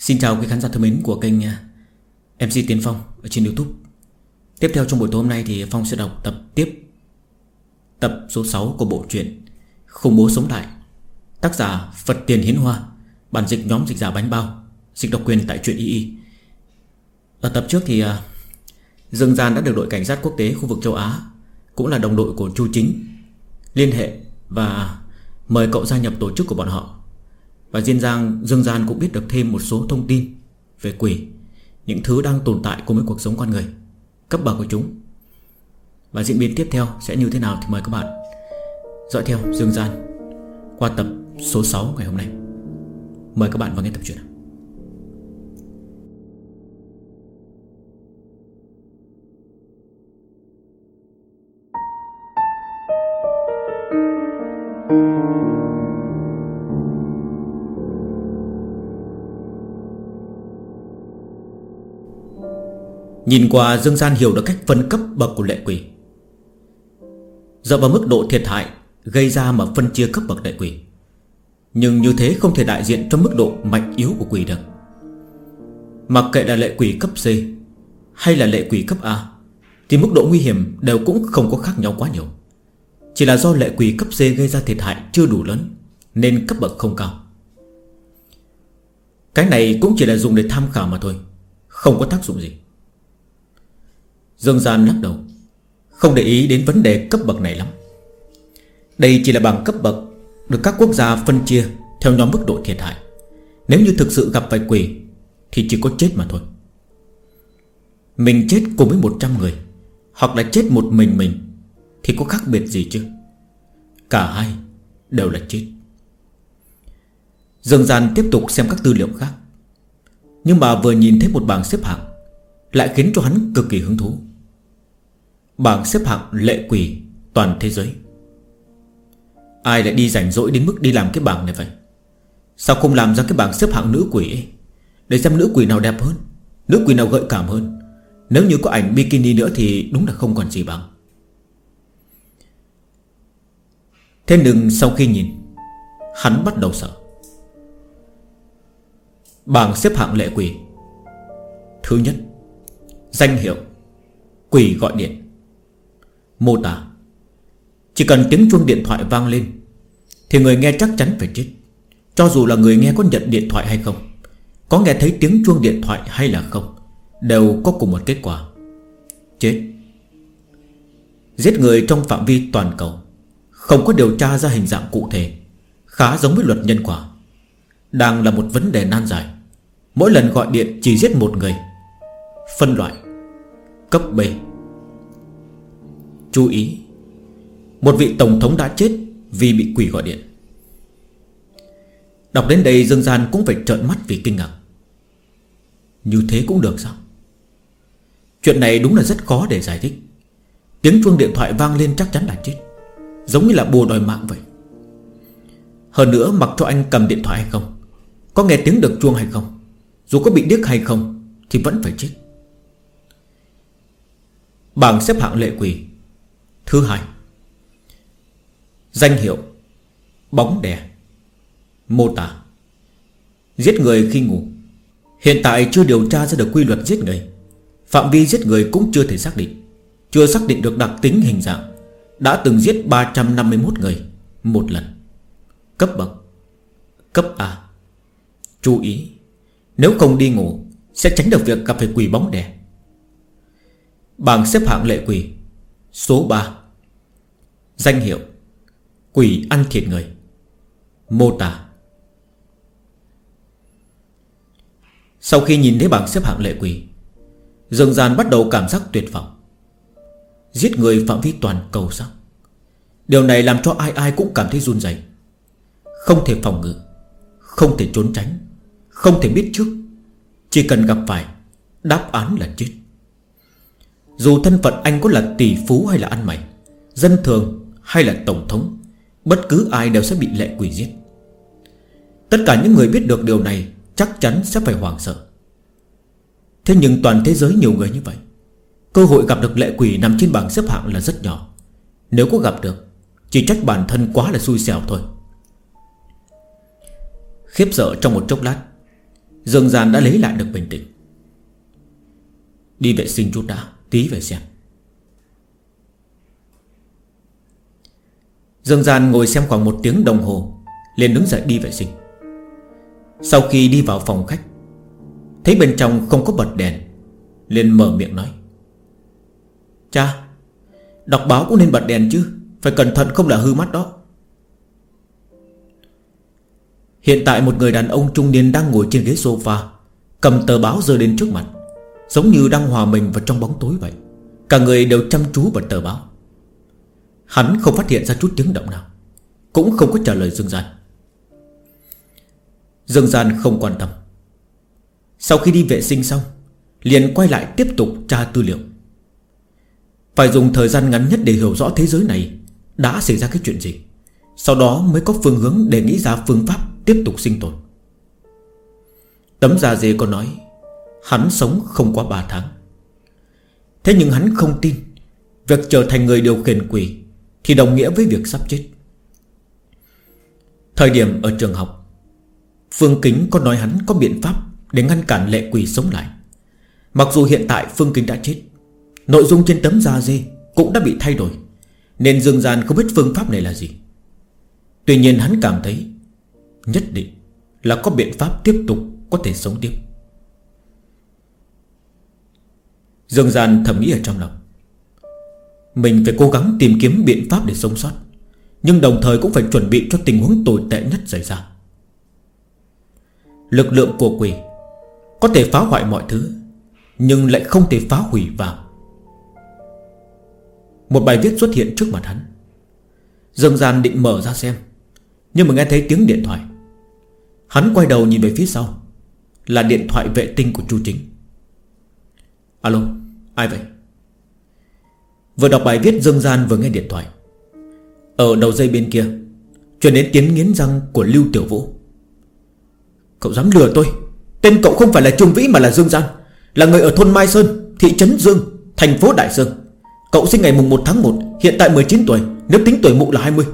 Xin chào quý khán giả thân mến của kênh MC Tiến Phong ở trên YouTube. Tiếp theo trong buổi tối hôm nay thì Phong sẽ đọc tập số 6 của bộ truyện Khủng Bố Sống Lại, tác giả Phật Tiền Hiến Hoa, bản dịch nhóm dịch giả Bánh Bao, dịch độc quyền tại truyện YY. Ở tập trước thì Dương Gian đã được đội cảnh sát quốc tế khu vực châu Á, cũng là đồng đội của Chu Chính, liên hệ và mời cậu gia nhập tổ chức của bọn họ. Và Dương Gian cũng biết được thêm một số thông tin về quỷ, những thứ đang tồn tại cùng với cuộc sống con người, cấp bậc của chúng. Và diễn biến tiếp theo sẽ như thế nào thì mời các bạn dõi theo Dương Gian qua tập số 6 ngày hôm nay. Mời các bạn vào nghe tập truyện. Nhìn qua, Dương Gian hiểu được cách phân cấp bậc của lệ quỷ. Dựa vào mức độ thiệt hại gây ra mà phân chia cấp bậc lệ quỷ. Nhưng như thế không thể đại diện cho mức độ mạnh yếu của quỷ được. Mặc kệ là lệ quỷ cấp C hay là lệ quỷ cấp A thì mức độ nguy hiểm đều cũng không có khác nhau quá nhiều. Chỉ là do lệ quỷ cấp C gây ra thiệt hại chưa đủ lớn nên cấp bậc không cao. Cái này cũng chỉ là dùng để tham khảo mà thôi, không có tác dụng gì. Dương Gian lắc đầu, không để ý đến vấn đề cấp bậc này lắm. Đây chỉ là bảng cấp bậc được các quốc gia phân chia theo nhóm mức độ thiệt hại. Nếu như thực sự gặp phải quỷ thì chỉ có chết mà thôi. Mình chết cùng với 100 người hoặc là chết một mình thì có khác biệt gì chứ? Cả hai đều là chết. Dương Gian tiếp tục xem các tư liệu khác, nhưng mà vừa nhìn thấy một bảng xếp hạng lại khiến cho hắn cực kỳ hứng thú. Bảng xếp hạng lệ quỷ toàn thế giới. Ai lại đi rảnh rỗi đến mức đi làm cái bảng này vậy? Sao không làm ra cái bảng xếp hạng nữ quỷ ấy, để xem nữ quỷ nào đẹp hơn, nữ quỷ nào gợi cảm hơn. Nếu như có ảnh bikini nữa thì đúng là không còn gì bằng. Thế nhưng sau khi nhìn, hắn bắt đầu sợ. Bảng xếp hạng lệ quỷ. Thứ nhất, danh hiệu quỷ gọi điện. Mô tả: chỉ cần tiếng chuông điện thoại vang lên thì người nghe chắc chắn phải chết. Cho dù là người nghe có nhận điện thoại hay không, có nghe thấy tiếng chuông điện thoại hay là không, đều có cùng một kết quả: chết. Giết người trong phạm vi toàn cầu, không có điều tra ra hình dạng cụ thể, khá giống với luật nhân quả. Đang là một vấn đề nan giải. Mỗi lần gọi điện chỉ giết một người. Phân loại: cấp B. Chú ý, một vị tổng thống đã chết vì bị quỷ gọi điện. Đọc đến đây Dương Gian cũng phải trợn mắt vì kinh ngạc. Như thế cũng được sao? Chuyện này đúng là rất khó để giải thích. Tiếng chuông điện thoại vang lên chắc chắn là chết, giống như là bùa đòi mạng vậy. Hơn nữa mặc cho anh cầm điện thoại hay không, có nghe tiếng được chuông hay không, dù có bị điếc hay không thì vẫn phải chết. Bảng xếp hạng lệ quỷ. Thứ hai, danh hiệu bóng đè. Mô tả: giết người khi ngủ. Hiện tại chưa điều tra ra được quy luật giết người, phạm vi giết người cũng chưa thể xác định, chưa xác định được đặc tính hình dạng. Đã từng giết 351 người một lần. Cấp bậc: cấp A. Chú ý, nếu không đi ngủ sẽ tránh được việc gặp phải quỷ bóng đè. Bảng xếp hạng lệ quỷ. Số 3, danh hiệu quỷ ăn thịt người. Mô tả: sau khi nhìn thấy bảng xếp hạng lệ quỷ, Dương Gian bắt đầu cảm giác tuyệt vọng. Giết người phạm vi toàn cầu sao? Điều này làm cho ai ai cũng cảm thấy run rẩy. Không thể phòng ngự, không thể trốn tránh, không thể biết trước. Chỉ cần gặp phải, đáp án là chết. Dù thân phận anh có là tỷ phú hay là ăn mày, dân thường hay là tổng thống, bất cứ ai đều sẽ bị lệ quỷ giết. Tất cả những người biết được điều này chắc chắn sẽ phải hoảng sợ. Thế nhưng toàn thế giới nhiều người như vậy, cơ hội gặp được lệ quỷ nằm trên bảng xếp hạng là rất nhỏ. Nếu có gặp được, chỉ trách bản thân quá là xui xẻo thôi. Khiếp sợ trong một chốc lát, Dương Gian đã lấy lại được bình tĩnh. Đi vệ sinh chút đã, tí về xem. Dương Gian ngồi xem khoảng 1 tiếng đồng hồ, liền đứng dậy đi vệ sinh. Sau khi đi vào phòng khách, thấy bên trong không có bật đèn, liền mở miệng nói: Cha, đọc báo cũng nên bật đèn chứ, phải cẩn thận không là hư mắt đó. Hiện tại một người đàn ông trung niên đang ngồi trên ghế sofa, cầm tờ báo giơ lên trước mặt, giống như đang hòa mình vào trong bóng tối vậy. Cả người đều chăm chú vào tờ báo. Hắn không phát hiện ra chút tiếng động nào, cũng không có trả lời Dương Gian. Dương Gian không quan tâm. Sau khi đi vệ sinh xong, liền quay lại tiếp tục tra tư liệu. Phải dùng thời gian ngắn nhất để hiểu rõ thế giới này đã xảy ra cái chuyện gì, sau đó mới có phương hướng để nghĩ ra phương pháp tiếp tục sinh tồn. Tấm da dê có nói hắn sống không quá 3 tháng. Thế nhưng hắn không tin việc trở thành người điều khiển quỷ thì đồng nghĩa với việc sắp chết. Thời điểm ở trường học, Phương Kính có nói hắn có biện pháp để ngăn cản lệ quỷ sống lại. Mặc dù hiện tại Phương Kính đã chết, nội dung trên tấm da dê cũng đã bị thay đổi, nên Dương Gian không biết phương pháp này là gì. Tuy nhiên hắn cảm thấy nhất định là có biện pháp tiếp tục có thể sống tiếp. Dương Gian thầm nghĩ ở trong lòng, mình phải cố gắng tìm kiếm biện pháp để sống sót, nhưng đồng thời cũng phải chuẩn bị cho tình huống tồi tệ nhất xảy ra. Lực lượng của quỷ có thể phá hoại mọi thứ, nhưng lại không thể phá hủy vào. Một bài viết xuất hiện trước mặt hắn. Dương Gian định mở ra xem, nhưng mà nghe thấy tiếng điện thoại. Hắn quay đầu nhìn về phía sau, là điện thoại vệ tinh của Chu Chính. Alo, ai vậy? Vừa đọc bài viết, Dương Gian vừa nghe điện thoại. Ở đầu dây bên kia truyền đến tiếng nghiến răng của Lưu Tiểu Vũ. Cậu dám lừa tôi? Tên cậu không phải là Trương Vĩ mà là Dương Gian, là người ở thôn Mai Sơn, thị trấn Dương, thành phố Đại Sơn. Cậu sinh ngày mùng 1 tháng 1, hiện tại 19 tuổi, nếu tính tuổi mụ là 20.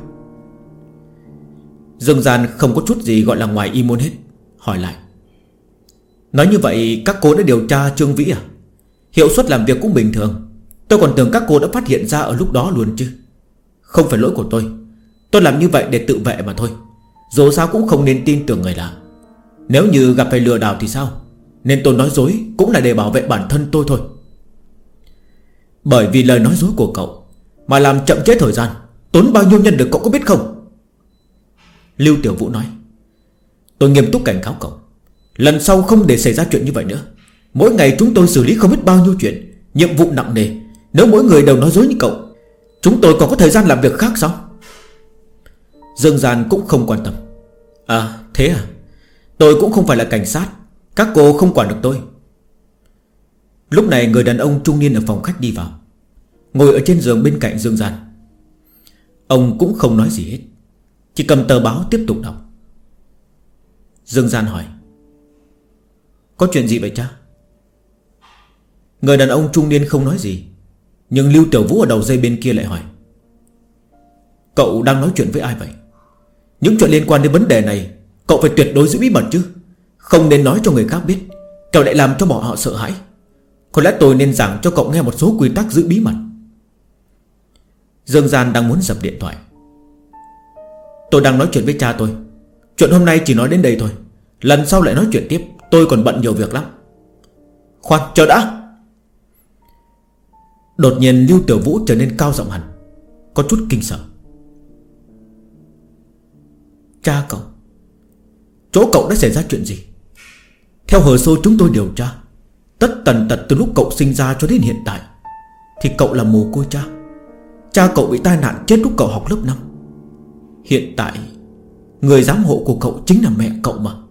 Dương Gian không có chút gì gọi là ngoài ý muốn hết, hỏi lại: Nói như vậy các cô đã điều tra Trương Vĩ à? Hiệu suất làm việc cũng bình thường. Tôi còn tưởng các cô đã phát hiện ra ở lúc đó luôn chứ. Không phải lỗi của tôi làm như vậy để tự vệ mà thôi. Dù sao cũng không nên tin tưởng người lạ. Nếu như gặp phải lừa đảo thì sao? Nên tôi nói dối cũng là để bảo vệ bản thân tôi thôi. Bởi vì lời nói dối của cậu mà làm chậm trễ thời gian, tốn bao nhiêu nhân lực cậu có biết không? Lưu Tiểu Vũ nói: Tôi nghiêm túc cảnh cáo cậu, lần sau không để xảy ra chuyện như vậy nữa. Mỗi ngày chúng tôi xử lý không biết bao nhiêu chuyện, nhiệm vụ nặng nề. Nếu mỗi người đều nói dối như cậu, chúng tôi còn có thời gian làm việc khác sao? Dương Gian cũng không quan tâm. À thế à? Tôi cũng không phải là cảnh sát, các cô không quản được tôi. Lúc này người đàn ông trung niên ở phòng khách đi vào, ngồi ở trên giường bên cạnh Dương Gian. Ông cũng không nói gì hết, chỉ cầm tờ báo tiếp tục đọc. Dương Gian hỏi: Có chuyện gì vậy cha? Người đàn ông trung niên không nói gì, nhưng Lưu Tiểu Vũ ở đầu dây bên kia lại hỏi: Cậu đang nói chuyện với ai vậy? Những chuyện liên quan đến vấn đề này cậu phải tuyệt đối giữ bí mật chứ, không nên nói cho người khác biết, kẻo lại làm cho bọn họ sợ hãi. Có lẽ tôi nên giảng cho cậu nghe một số quy tắc giữ bí mật. Dương Gian đang muốn dập điện thoại. Tôi đang nói chuyện với cha tôi, chuyện hôm nay chỉ nói đến đây thôi, lần sau lại nói chuyện tiếp, tôi còn bận nhiều việc lắm. Khoan, chờ đã. Đột nhiên Lưu Tiểu Vũ trở nên cao giọng hẳn, có chút kinh sợ. Cha cậu, chỗ cậu đã xảy ra chuyện gì? Theo hồ sơ chúng tôi điều tra, tất tần tật từ lúc cậu sinh ra cho đến hiện tại thì cậu là mồ côi cha. Cha cậu bị tai nạn chết lúc cậu học lớp 5. Hiện tại người giám hộ của cậu chính là mẹ cậu mà.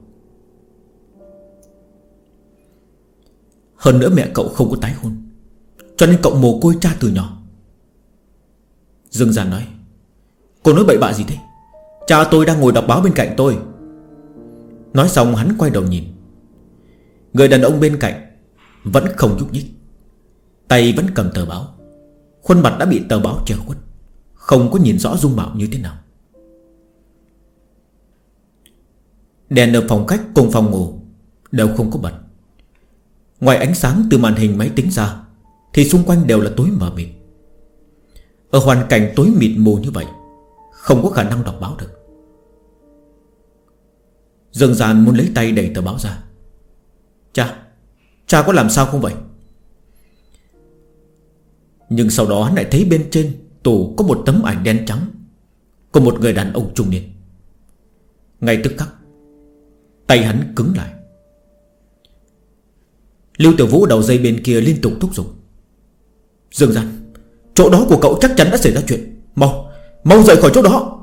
Hơn nữa mẹ cậu không có tái hôn, cho nên cậu mồ côi cha từ nhỏ. Dương Gian nói: Cô nói bậy bạ gì thế? Cha tôi đang ngồi đọc báo bên cạnh tôi. Nói xong hắn quay đầu nhìn. Người đàn ông bên cạnh vẫn không nhúc nhích, tay vẫn cầm tờ báo, khuôn mặt đã bị tờ báo che khuất, không có nhìn rõ dung mạo như thế nào. Đèn ở phòng khách cùng phòng ngủ đều không có bật. Ngoài ánh sáng từ màn hình máy tính ra thì xung quanh đều là tối mờ mịt. Ở hoàn cảnh tối mịt mù như vậy, không có khả năng đọc báo được. Dương Gian muốn lấy tay đẩy tờ báo ra. Cha có làm sao không vậy? Nhưng sau đó hắn lại thấy bên trên tủ có một tấm ảnh đen trắng của một người đàn ông trung niên. Ngay tức khắc tay hắn cứng lại. Lưu Tiểu Vũ đầu dây bên kia liên tục thúc giục. Dương Gian, chỗ đó của cậu chắc chắn đã xảy ra chuyện. Mau rời khỏi chỗ đó.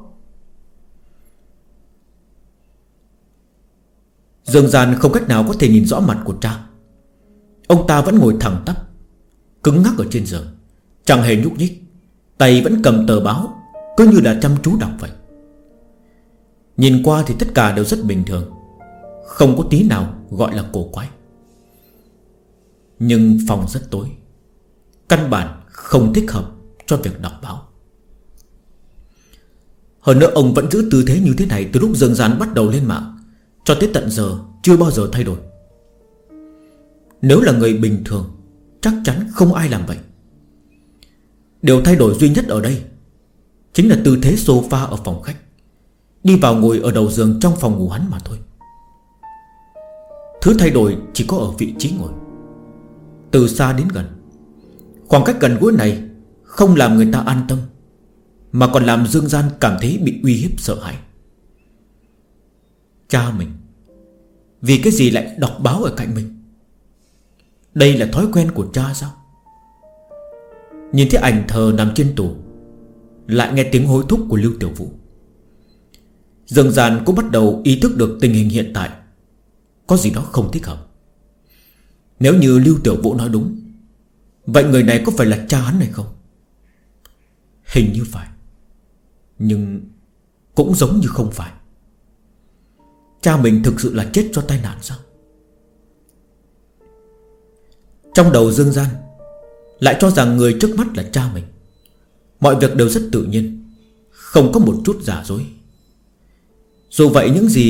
Dương Gian không cách nào có thể nhìn rõ mặt của cha. Ông ta vẫn ngồi thẳng tắp, cứng ngắc ở trên giường, chẳng hề nhúc nhích. Tay vẫn cầm tờ báo, cứ như là chăm chú đọc vậy. Nhìn qua thì tất cả đều rất bình thường, không có tí nào gọi là cổ quái. Nhưng phòng rất tối, căn bản không thích hợp cho việc đọc báo. Hơn nữa ông vẫn giữ tư thế như thế này từ lúc Dương Gian bắt đầu lên mạng cho tới tận giờ chưa bao giờ thay đổi. Nếu là người bình thường chắc chắn không ai làm vậy. Điều thay đổi duy nhất ở đây chính là tư thế sofa ở phòng khách, đi vào ngồi ở đầu giường trong phòng ngủ hắn mà thôi. Thứ thay đổi chỉ có ở vị trí ngồi. Từ xa đến gần, khoảng cách gần gũi này không làm người ta an tâm, mà còn làm Dương Gian cảm thấy bị uy hiếp sợ hãi. Cha mình vì cái gì lại đọc báo ở cạnh mình? Đây là thói quen của cha sao? Nhìn thấy ảnh thờ nằm trên tủ, lại nghe tiếng hối thúc của Lưu Tiểu Vũ, Dương Gian cũng bắt đầu ý thức được tình hình hiện tại có gì đó không thích hợp. Nếu như Lưu Tiểu Vũ nói đúng, vậy người này có phải là cha hắn hay không? Hình như phải, nhưng cũng giống như không phải. Cha mình thực sự là chết do tai nạn sao? Trong đầu Dương Gian lại cho rằng người trước mắt là cha mình. Mọi việc đều rất tự nhiên, không có một chút giả dối. Dù vậy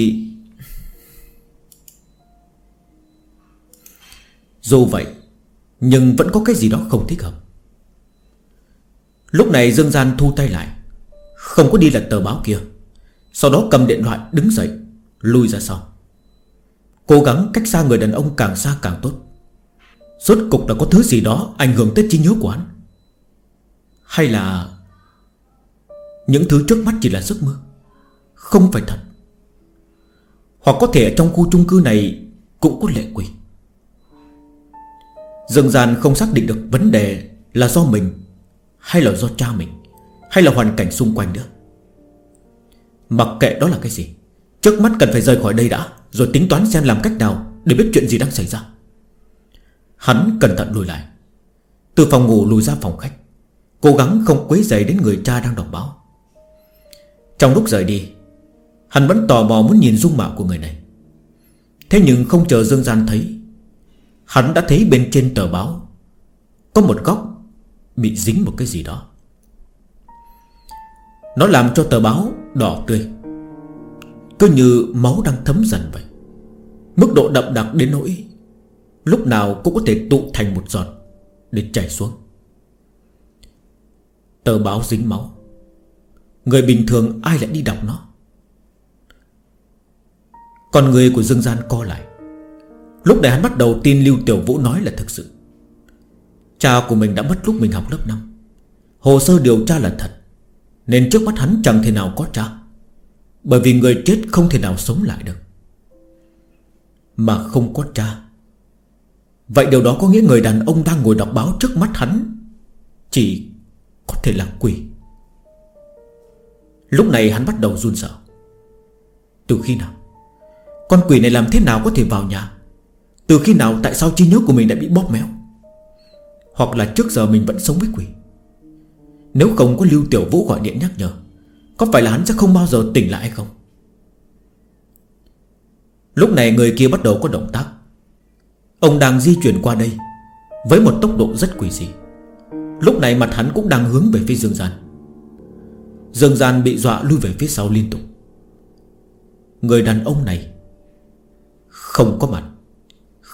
nhưng vẫn có cái gì đó không thích hợp. Lúc này Dương Gian thu tay lại, không có đi lật tờ báo kia. Sau đó cầm điện thoại đứng dậy, lui ra sau, cố gắng cách xa người đàn ông càng xa càng tốt. Rốt cục là có thứ gì đó ảnh hưởng tới trí nhớ của hắn, hay là những thứ trước mắt chỉ là giấc mơ, không phải thật? Hoặc có thể ở trong khu chung cư này cũng có lệ quỷ. Dương Gian không xác định được vấn đề là do mình, hay là do cha mình, hay là hoàn cảnh xung quanh nữa. Mặc kệ đó là cái gì, trước mắt cần phải rời khỏi đây đã, rồi tính toán xem làm cách nào để biết chuyện gì đang xảy ra. Hắn cẩn thận lùi lại, từ phòng ngủ lùi ra phòng khách, cố gắng không quấy rầy đến người cha đang đọc báo. Trong lúc rời đi, hắn vẫn tò mò muốn nhìn dung mạo của người này. Thế nhưng không chờ Dương Gian thấy, hắn đã thấy bên trên tờ báo có một góc bị dính một cái gì đó. Nó làm cho tờ báo đỏ tươi, cứ như máu đang thấm dần vậy. Mức độ đậm đặc đến nỗi lúc nào cũng có thể tụ thành một giọt để chảy xuống. Tờ báo dính máu, người bình thường ai lại đi đọc nó? Con người của Dương Gian co lại. Lúc này hắn bắt đầu tin Lưu Tiểu Vũ nói là thực sự. Cha của mình đã mất lúc mình học lớp 5. Hồ sơ điều tra là thật, nên trước mắt hắn chẳng thể nào có cha, bởi vì người chết không thể nào sống lại được. Mà không có cha, vậy điều đó có nghĩa người đàn ông đang ngồi đọc báo trước mắt hắn chỉ có thể là quỷ. Lúc này hắn bắt đầu run sợ. Từ khi nào? Con quỷ này làm thế nào có thể vào nhà? Từ khi nào, tại sao trí nhớ của mình đã bị bóp méo? Hoặc là trước giờ mình vẫn sống với quỷ? Nếu không có Lưu Tiểu Vũ gọi điện nhắc nhở, có phải là hắn sẽ không bao giờ tỉnh lại hay không? Lúc này người kia bắt đầu có động tác. Ông đang di chuyển qua đây với một tốc độ rất quỷ dị. Lúc này mặt hắn cũng đang hướng về phía Dương Gian. Dương Gian bị dọa lui về phía sau liên tục. Người đàn ông này không có mặt,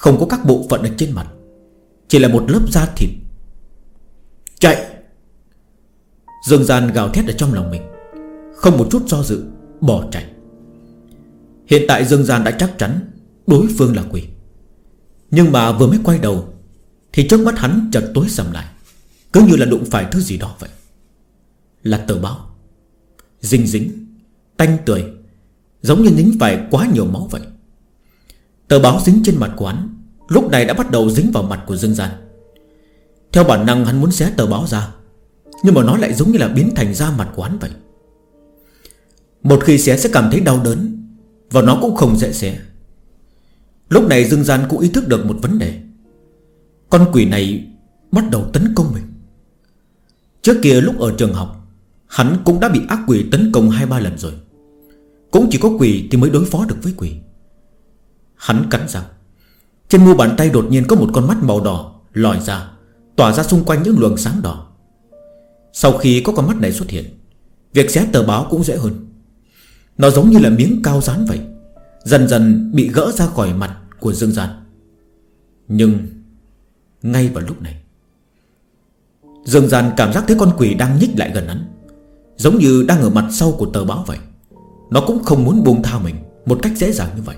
không có các bộ phận ở trên mặt, chỉ là một lớp da thịt. Chạy! Dương Gian gào thét ở trong lòng mình, không một chút do dự bỏ chạy. Hiện tại Dương Gian đã chắc chắn đối phương là quỷ. Nhưng mà vừa mới quay đầu thì trước mắt hắn chợt tối sầm lại, cứ như là đụng phải thứ gì đó vậy. Là tờ báo, dính dính, tanh tưởi, giống như dính phải quá nhiều máu vậy. Tờ báo dính trên mặt của hắn lúc này đã bắt đầu dính vào mặt của Dương Gian. Theo bản năng hắn muốn xé tờ báo ra, nhưng mà nó lại giống như là biến thành da mặt của hắn vậy. Một khi xé sẽ cảm thấy đau đớn, và nó cũng không dễ xé. Lúc này Dương Gian cũng ý thức được một vấn đề. Con quỷ này bắt đầu tấn công mình. Trước kia lúc ở trường học, hắn cũng đã bị ác quỷ tấn công 2-3 lần rồi. Cũng chỉ có quỷ thì mới đối phó được với quỷ. Hắn cắn răng. Trên mu bàn tay đột nhiên có một con mắt màu đỏ lòi ra, tỏa ra xung quanh những luồng sáng đỏ. Sau khi có con mắt này xuất hiện, việc xé tờ báo cũng dễ hơn. Nó giống như là miếng cao dán vậy, dần dần bị gỡ ra khỏi mặt của Dương Gian. Nhưng ngay vào lúc này, Dương Gian cảm giác thấy con quỷ đang nhích lại gần hắn, giống như đang ở mặt sau của tờ báo vậy. Nó cũng không muốn buông tha mình một cách dễ dàng như vậy.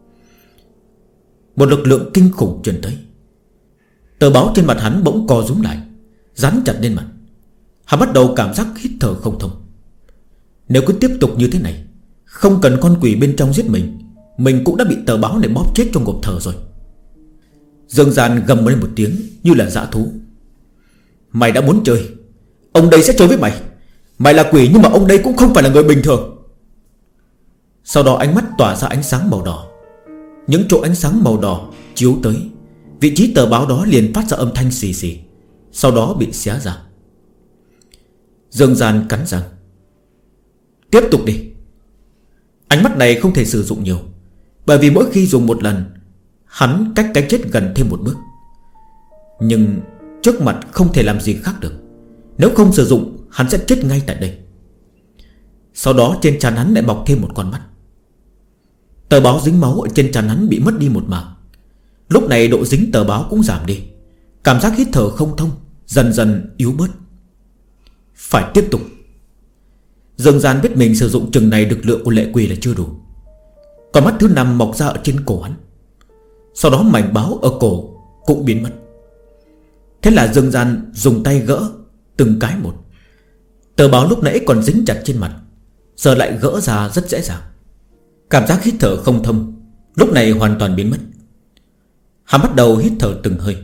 Một lực lượng kinh khủng truyền tới. Tờ báo trên mặt hắn bỗng co rúm lại, dán chặt lên mặt. Hắn bắt đầu cảm giác hít thở không thông. Nếu cứ tiếp tục như thế này, không cần con quỷ bên trong giết mình cũng đã bị tờ báo này bóp chết trong ngộp thở rồi. Dương Gian gầm lên một tiếng như là dã thú. Mày đã muốn chơi, ông đây sẽ chơi với mày. Mày là quỷ nhưng mà ông đây cũng không phải là người bình thường. Sau đó ánh mắt tỏa ra ánh sáng màu đỏ. Những chỗ ánh sáng màu đỏ chiếu tới, vị trí tờ báo đó liền phát ra âm thanh xì xì, sau đó bị xé ra. Dương Gian cắn răng. Tiếp tục đi. Ánh mắt này không thể sử dụng nhiều, bởi vì mỗi khi dùng một lần, hắn cách cái chết gần thêm một bước. Nhưng trước mặt không thể làm gì khác được. Nếu không sử dụng, hắn sẽ chết ngay tại đây. Sau đó trên trán hắn lại bọc thêm một con mắt. Tờ báo dính máu ở trên trán hắn bị mất đi một mảng. Lúc này độ dính tờ báo cũng giảm đi. Cảm giác hít thở không thông dần dần yếu bớt. Phải tiếp tục. Dương Gian biết mình sử dụng chừng này lực lượng của lệ quỷ là chưa đủ. Còn mắt thứ 5 mọc ra ở trên cổ hắn. Sau đó mảnh báo ở cổ cũng biến mất. Thế là Dương Gian dùng tay gỡ từng cái một. Tờ báo lúc nãy còn dính chặt trên mặt, giờ lại gỡ ra rất dễ dàng. Cảm giác hít thở không thông lúc này hoàn toàn biến mất. Hắn bắt đầu hít thở từng hơi.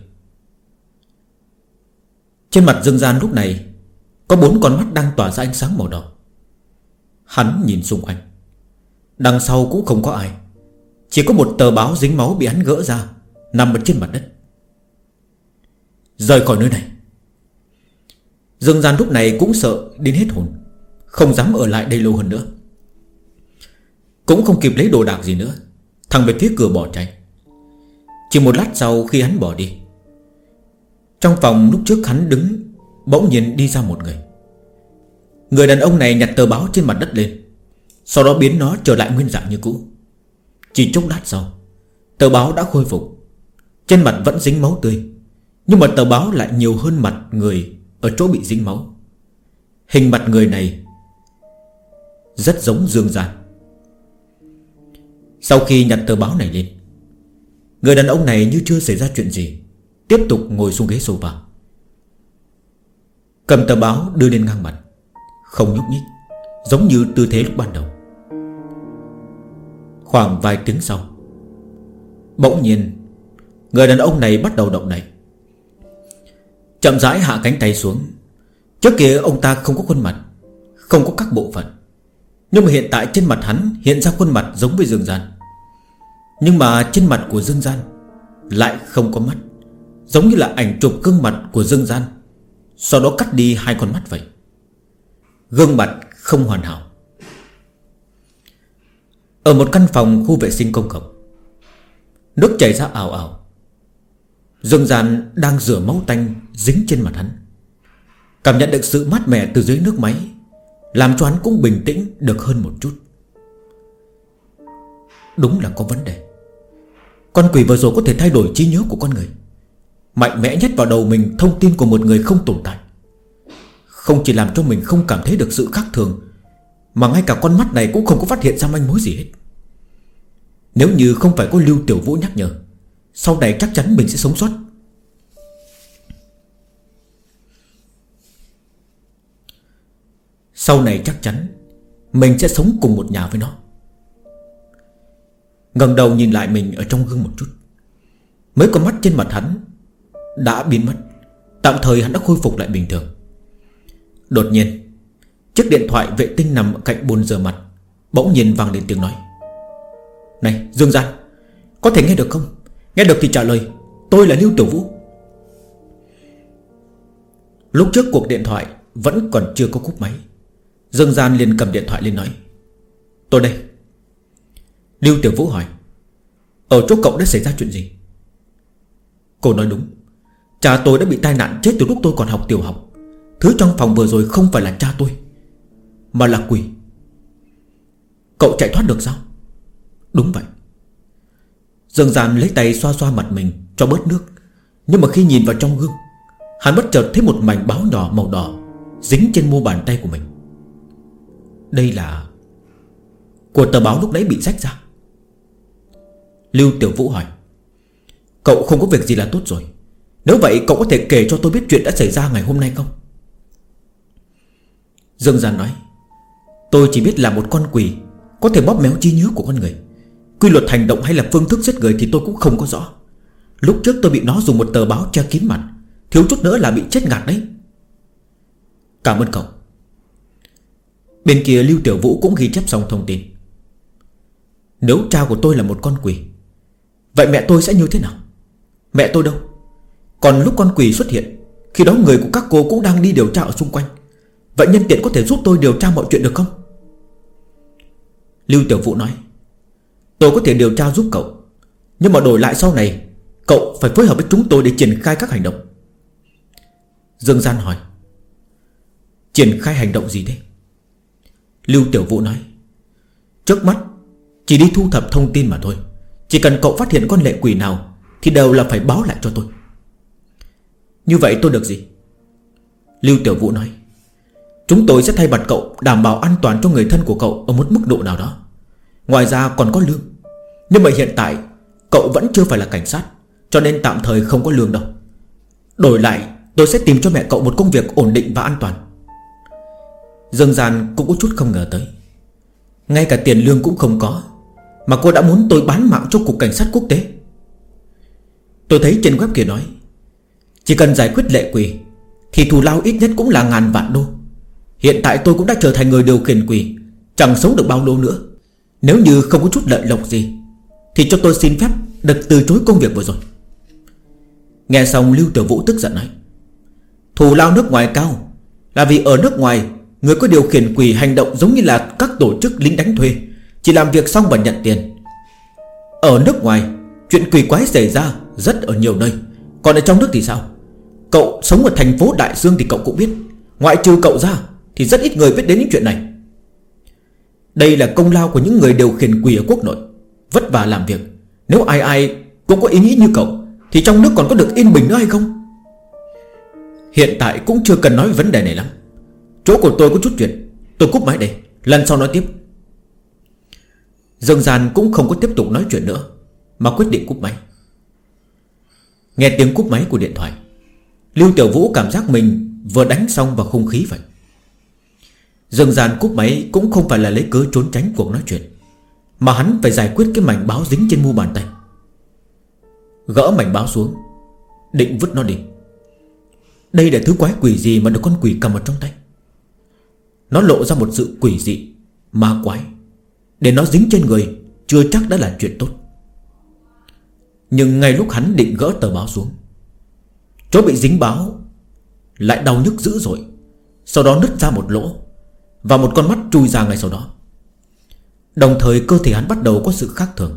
Trên mặt Dương Gian lúc này có 4 con mắt đang tỏa ra ánh sáng màu đỏ. Hắn nhìn xung quanh, đằng sau cũng không có ai, chỉ có một tờ báo dính máu bị hắn gỡ ra, nằm ở trên mặt đất. Rời khỏi nơi này. Dương Gian lúc này cũng sợ đến hết hồn, không dám ở lại đây lâu hơn nữa. Cũng không kịp lấy đồ đạc gì nữa, thằng về phía cửa bỏ chạy. Chỉ một lát sau khi hắn bỏ đi, trong phòng lúc trước hắn đứng, bỗng nhiên đi ra một người. Người đàn ông này nhặt tờ báo trên mặt đất lên, sau đó biến nó trở lại nguyên dạng như cũ. Chỉ chốc lát sau, tờ báo đã khôi phục. Trên mặt vẫn dính máu tươi, nhưng mà tờ báo lại nhiều hơn mặt người ở chỗ bị dính máu. Hình mặt người này rất giống Dương Gian. Sau khi nhặt tờ báo này lên, người đàn ông này như chưa xảy ra chuyện gì, tiếp tục ngồi xuống ghế sofa, cầm tờ báo đưa lên ngang mặt, không nhúc nhích, giống như tư thế lúc ban đầu. Khoảng vài tiếng sau, bỗng nhiên người đàn ông này bắt đầu động đậy, chậm rãi hạ cánh tay xuống. Trước kia ông ta không có khuôn mặt, không có các bộ phận, nhưng mà hiện tại trên mặt hắn hiện ra khuôn mặt giống với Dương Gian. Nhưng mà trên mặt của Dương Gian lại không có mắt, giống như là ảnh chụp gương mặt của Dương Gian, sau đó cắt đi 2 con mắt vậy. Gương mặt không hoàn hảo. Ở một căn phòng khu vệ sinh công cộng, nước chảy ra ào ào. Dương Gian đang rửa máu tanh dính trên mặt hắn. Cảm nhận được sự mát mẻ từ dưới nước máy, làm cho hắn cũng bình tĩnh được hơn một chút. Đúng là có vấn đề. Con quỷ vừa rồi có thể thay đổi trí nhớ của con người, mạnh mẽ nhét vào đầu mình thông tin của một người không tồn tại. Không chỉ làm cho mình không cảm thấy được sự khác thường, mà ngay cả con mắt này cũng không có phát hiện ra manh mối gì hết. Nếu như không phải có Lưu Tiểu Vũ nhắc nhở, sau này chắc chắn mình sẽ sống sót. Sau này chắc chắn mình sẽ sống cùng một nhà với nó. ngẩng đầu nhìn lại mình ở trong gương một chút. Mấy con mắt trên mặt hắn đã biến mất. Tạm thời hắn đã khôi phục lại bình thường. Đột nhiên, chiếc điện thoại vệ tinh nằm cạnh bồn rửa mặt bỗng nhiên vang lên tiếng nói: "Này Dương Gian, có thể nghe được không? Nghe được thì trả lời, tôi là Lưu Tiểu Vũ." Lúc trước cuộc điện thoại vẫn còn chưa có cúp máy, Dương Gian liền cầm điện thoại lên nói: "Tôi đây." Lưu Tiểu Vũ hỏi: "Ở chỗ cậu đã xảy ra chuyện gì?" Cô nói đúng. Cha tôi đã bị tai nạn chết từ lúc tôi còn học tiểu học. Thứ trong phòng vừa rồi không phải là cha tôi, mà là quỷ. Cậu chạy thoát được sao? Đúng vậy. Dương Gian lấy tay xoa xoa mặt mình cho bớt nước. Nhưng mà khi nhìn vào trong gương, hắn bất chợt thấy một mảnh báo đỏ màu đỏ dính trên mu bàn tay của mình. Đây là của tờ báo lúc nãy bị rách ra. Lưu Tiểu Vũ hỏi: "Cậu không có việc gì là tốt rồi. Nếu vậy cậu có thể kể cho tôi biết chuyện đã xảy ra ngày hôm nay không?" Dương Gian nói: "Tôi chỉ biết là một con quỷ có thể bóp méo trí nhớ của con người. Quy luật hành động hay là phương thức giết người thì tôi cũng không có rõ. Lúc trước tôi bị nó dùng một tờ báo che kín mặt, thiếu chút nữa là bị chết ngạt đấy." "Cảm ơn cậu." Bên kia Lưu Tiểu Vũ cũng ghi chép xong thông tin. "Nếu cha của tôi là một con quỷ, vậy mẹ tôi sẽ như thế nào? Mẹ tôi đâu? Còn lúc con quỷ xuất hiện, khi đó người của các cô cũng đang đi điều tra ở xung quanh. Vậy nhân tiện có thể giúp tôi điều tra mọi chuyện được không?" Lưu Tiểu Vũ nói: "Tôi có thể điều tra giúp cậu, nhưng mà đổi lại sau này cậu phải phối hợp với chúng tôi để triển khai các hành động." Dương Gian hỏi: "Triển khai hành động gì thế?" Lưu Tiểu Vũ nói: "Trước mắt chỉ đi thu thập thông tin mà thôi. Chỉ cần cậu phát hiện con lệ quỷ nào thì đều là phải báo lại cho tôi." "Như vậy tôi được gì?" Lưu Tiểu Vũ nói: "Chúng tôi sẽ thay mặt cậu đảm bảo an toàn cho người thân của cậu ở một mức độ nào đó. Ngoài ra còn có lương. Nhưng mà hiện tại cậu vẫn chưa phải là cảnh sát, cho nên tạm thời không có lương đâu. Đổi lại tôi sẽ tìm cho mẹ cậu một công việc ổn định và an toàn." Dương Gian cũng có chút không ngờ tới, ngay cả tiền lương cũng không có mà cô đã muốn tôi bán mạng cho cục cảnh sát quốc tế. Tôi thấy trên web kia nói, chỉ cần giải quyết lệ quỷ thì thù lao ít nhất cũng là ngàn vạn đô. Hiện tại tôi cũng đã trở thành người điều khiển quỷ, chẳng sống được bao lâu nữa. Nếu như không có chút lợi lộc gì thì cho tôi xin phép được từ chối công việc vừa rồi." Nghe xong Lưu Tiểu Vũ tức giận nói: "Thù lao nước ngoài cao là vì ở nước ngoài người có điều khiển quỷ hành động giống như là các tổ chức lính đánh thuê, chỉ làm việc xong và nhận tiền. Ở nước ngoài chuyện quỷ quái xảy ra rất ở nhiều nơi. Còn ở trong nước thì sao? Cậu sống ở thành phố Đại Dương thì cậu cũng biết, ngoại trừ cậu ra thì rất ít người biết đến những chuyện này. Đây là công lao của những người điều khiển quỷ ở quốc nội, vất vả làm việc. Nếu ai ai cũng có ý nghĩ như cậu thì trong nước còn có được yên bình nữa hay không? Hiện tại cũng chưa cần nói về vấn đề này lắm. Chỗ của tôi có chút chuyện, tôi cúp máy đây, lần sau nói tiếp." Dương Gian cũng không có tiếp tục nói chuyện nữa mà quyết định cúp máy. Nghe tiếng cúp máy của điện thoại, Lưu Tiểu Vũ cảm giác mình vừa đánh xong vào không khí vậy. Dương Gian cúp máy cũng không phải là lấy cớ trốn tránh cuộc nói chuyện, mà hắn phải giải quyết cái mảnh báo dính trên mu bàn tay. Gỡ mảnh báo xuống, định vứt nó đi. Đây là thứ quái quỷ gì mà được con quỷ cầm ở trong tay? Nó lộ ra một sự quỷ dị, ma quái. Để nó dính trên người chưa chắc đã là chuyện tốt. Nhưng ngay lúc hắn định gỡ tờ báo xuống, chỗ bị dính báo lại đau nhức dữ dội, sau đó nứt ra một lỗ và một con mắt chui ra ngay sau đó. Đồng thời cơ thể hắn bắt đầu có sự khác thường.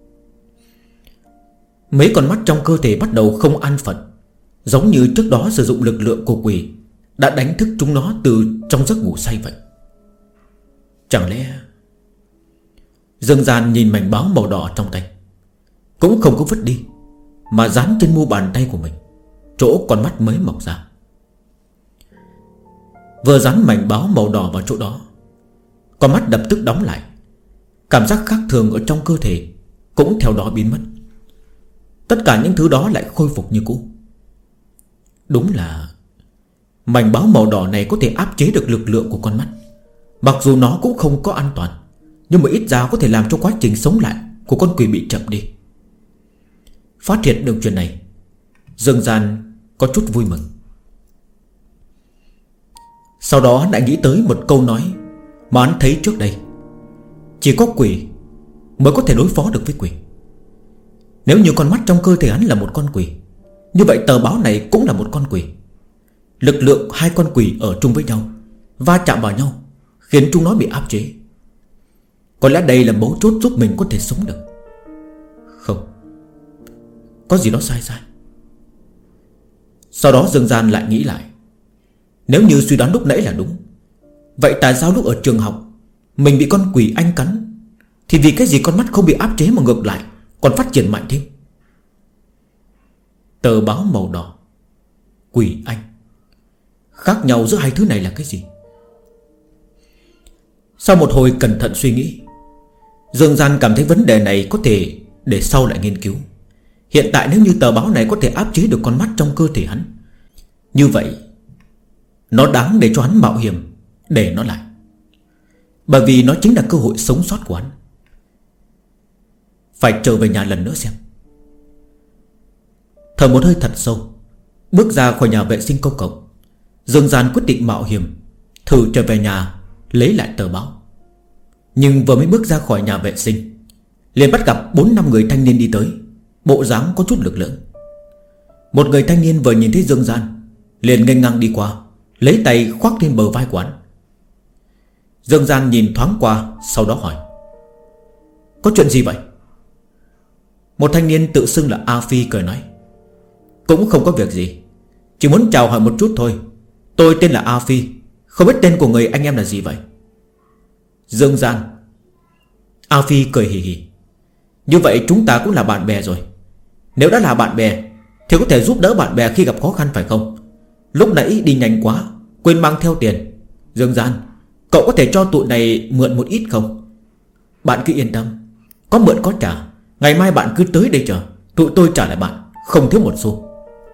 Mấy con mắt trong cơ thể bắt đầu không an phận, giống như trước đó sử dụng lực lượng của quỷ đã đánh thức chúng nó từ trong giấc ngủ say vậy. Chẳng lẽ... Dương Gian nhìn mảnh báo màu đỏ trong tay, cũng không có vứt đi, mà dán trên mu bàn tay của mình, chỗ con mắt mới mọc ra. Vừa dán mảnh báo màu đỏ vào chỗ đó, con mắt lập tức đóng lại. Cảm giác khác thường ở trong cơ thể cũng theo đó biến mất. Tất cả những thứ đó lại khôi phục như cũ. Đúng là mảnh báo màu đỏ này có thể áp chế được lực lượng của con mắt. Mặc dù nó cũng không có an toàn, nhưng mà ít ra có thể làm cho quá trình sống lại của con quỷ bị chậm đi. Phát hiện được chuyện này, Dương Gian có chút vui mừng. Sau đó lại nghĩ tới một câu nói mà hắn thấy trước đây: chỉ có quỷ mới có thể đối phó được với quỷ. Nếu như con mắt trong cơ thể hắn là một con quỷ, như vậy tờ báo này cũng là một con quỷ. Lực lượng hai con quỷ ở chung với nhau, va chạm vào nhau, khiến chúng nó bị áp chế. Có lẽ đây là mấu chốt giúp mình có thể sống được. Không, có gì đó sai. Sau đó Dương Gian lại nghĩ lại, nếu như suy đoán lúc nãy là đúng, vậy tại sao lúc ở trường học mình bị con quỷ anh cắn, thì vì cái gì con mắt không bị áp chế mà ngược lại còn phát triển mạnh thêm? Tờ báo màu đỏ, quỷ anh, khác nhau giữa hai thứ này là cái gì? Sau một hồi cẩn thận suy nghĩ, Dương Gian cảm thấy vấn đề này có thể để sau lại nghiên cứu. Hiện tại nếu như tờ báo này có thể áp chế được con mắt trong cơ thể hắn, như vậy nó đáng để cho hắn mạo hiểm để nó lại, bởi vì nó chính là cơ hội sống sót của hắn. Phải trở về nhà lần nữa xem. Thở một hơi thật sâu, bước ra khỏi nhà vệ sinh công cộng, Dương Gian quyết định mạo hiểm thử trở về nhà lấy lại tờ báo. Nhưng vừa mới bước ra khỏi nhà vệ sinh, liền bắt gặp 4-5 người thanh niên đi tới, bộ dáng có chút lực lượng. Một người thanh niên vừa nhìn thấy Dương Gian liền nghênh ngang đi qua, lấy tay khoác lên bờ vai của hắn. Dương Gian nhìn thoáng qua, sau đó hỏi: có chuyện gì vậy? Một thanh niên tự xưng là A Phi cười nói: cũng không có việc gì, chỉ muốn chào hỏi một chút thôi. Tôi tên là A Phi, không biết tên của người anh em là gì vậy? Dương Gian. A Phi cười hì hì: như vậy chúng ta cũng là bạn bè rồi. Nếu đã là bạn bè thì có thể giúp đỡ bạn bè khi gặp khó khăn phải không? Lúc nãy đi nhanh quá, quên mang theo tiền. Dương Gian, cậu có thể cho tụi này mượn một ít không? Bạn cứ yên tâm, có mượn có trả. Ngày mai bạn cứ tới đây chờ, tụi tôi trả lại bạn, không thiếu một xu.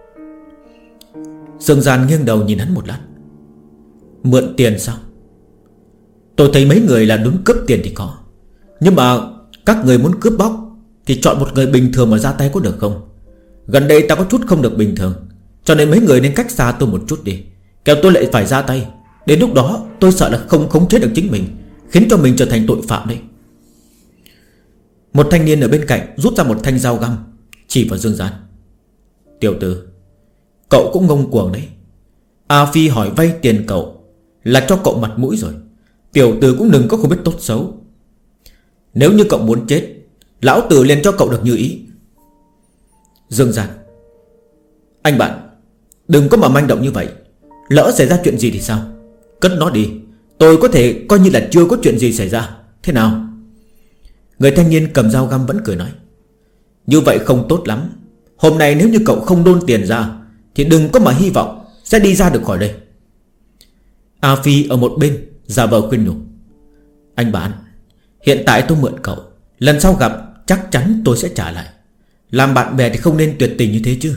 Dương Gian nghiêng đầu nhìn hắn một lát: mượn tiền sao? Tôi thấy mấy người là đúng cướp tiền thì có, nhưng mà các người muốn cướp bóc thì chọn một người bình thường mà ra tay có được không? Gần đây ta có chút không được bình thường, cho nên mấy người nên cách xa tôi một chút đi, kẻo tôi lại phải ra tay. Đến lúc đó tôi sợ là không khống chế được chính mình, khiến cho mình trở thành tội phạm đấy. Một thanh niên ở bên cạnh rút ra một thanh dao găm, chỉ vào Dương Gian: tiểu tử, cậu cũng ngông cuồng đấy. A Phi hỏi vay tiền cậu là cho cậu mặt mũi rồi, tiểu tử cũng đừng có không biết tốt xấu. Nếu như cậu muốn chết, lão tử liền cho cậu được như ý. Dương Gian: anh bạn, đừng có mà manh động như vậy, lỡ xảy ra chuyện gì thì sao? Cất nó đi, tôi có thể coi như là chưa có chuyện gì xảy ra. Thế nào? Người thanh niên cầm dao găm vẫn cười nói: như vậy không tốt lắm. Hôm nay nếu như cậu không đôn tiền ra thì đừng có mà hy vọng sẽ đi ra được khỏi đây. A Phi ở một bên giả vờ khuyên nhủ: anh bạn, hiện tại tôi mượn cậu, lần sau gặp chắc chắn tôi sẽ trả lại. Làm bạn bè thì không nên tuyệt tình như thế chứ.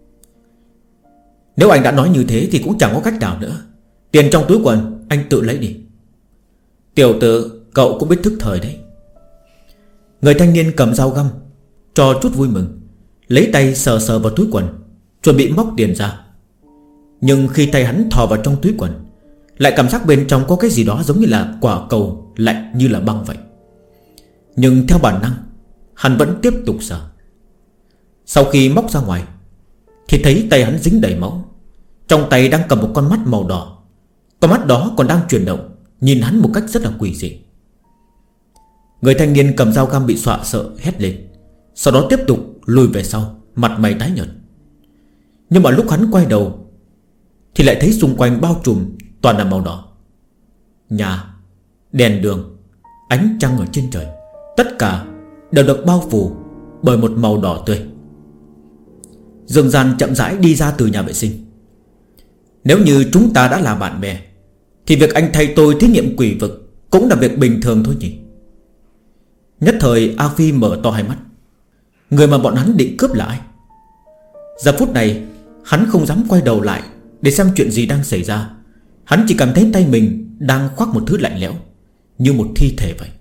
Nếu anh đã nói như thế thì cũng chẳng có cách nào nữa. Tiền trong túi quần anh tự lấy đi. Tiểu tử, cậu cũng biết thức thời đấy. Người thanh niên cầm dao găm cho chút vui mừng, lấy tay sờ sờ vào túi quần, chuẩn bị móc tiền ra. Nhưng khi tay hắn thò vào trong túi quần, lại cảm giác bên trong có cái gì đó giống như là quả cầu lạnh như là băng vậy. Nhưng theo bản năng, hắn vẫn tiếp tục sờ. Sau khi móc ra ngoài thì thấy tay hắn dính đầy máu. Trong tay đang cầm một con mắt màu đỏ. Con mắt đó còn đang chuyển động, nhìn hắn một cách rất là quỷ dị. Người thanh niên cầm dao găm bị dọa sợ hét lên, sau đó tiếp tục lùi về sau, mặt mày tái nhợt. Nhưng mà lúc hắn quay đầu thì lại thấy xung quanh bao trùm toàn là màu đỏ. Nhà, đèn đường, ánh trăng ở trên trời, tất cả đều được bao phủ bởi một màu đỏ tươi. Dương Gian chậm rãi đi ra từ nhà vệ sinh. Nếu như chúng ta đã là bạn bè thì việc anh thay tôi thí nghiệm quỷ vực cũng là việc bình thường thôi nhỉ. Nhất thời A Phi mở to hai mắt. Người mà bọn hắn định cướp là ai? Giờ phút này hắn không dám quay đầu lại để xem chuyện gì đang xảy ra. Hắn chỉ cảm thấy tay mình đang khoác một thứ lạnh lẽo, như một thi thể vậy.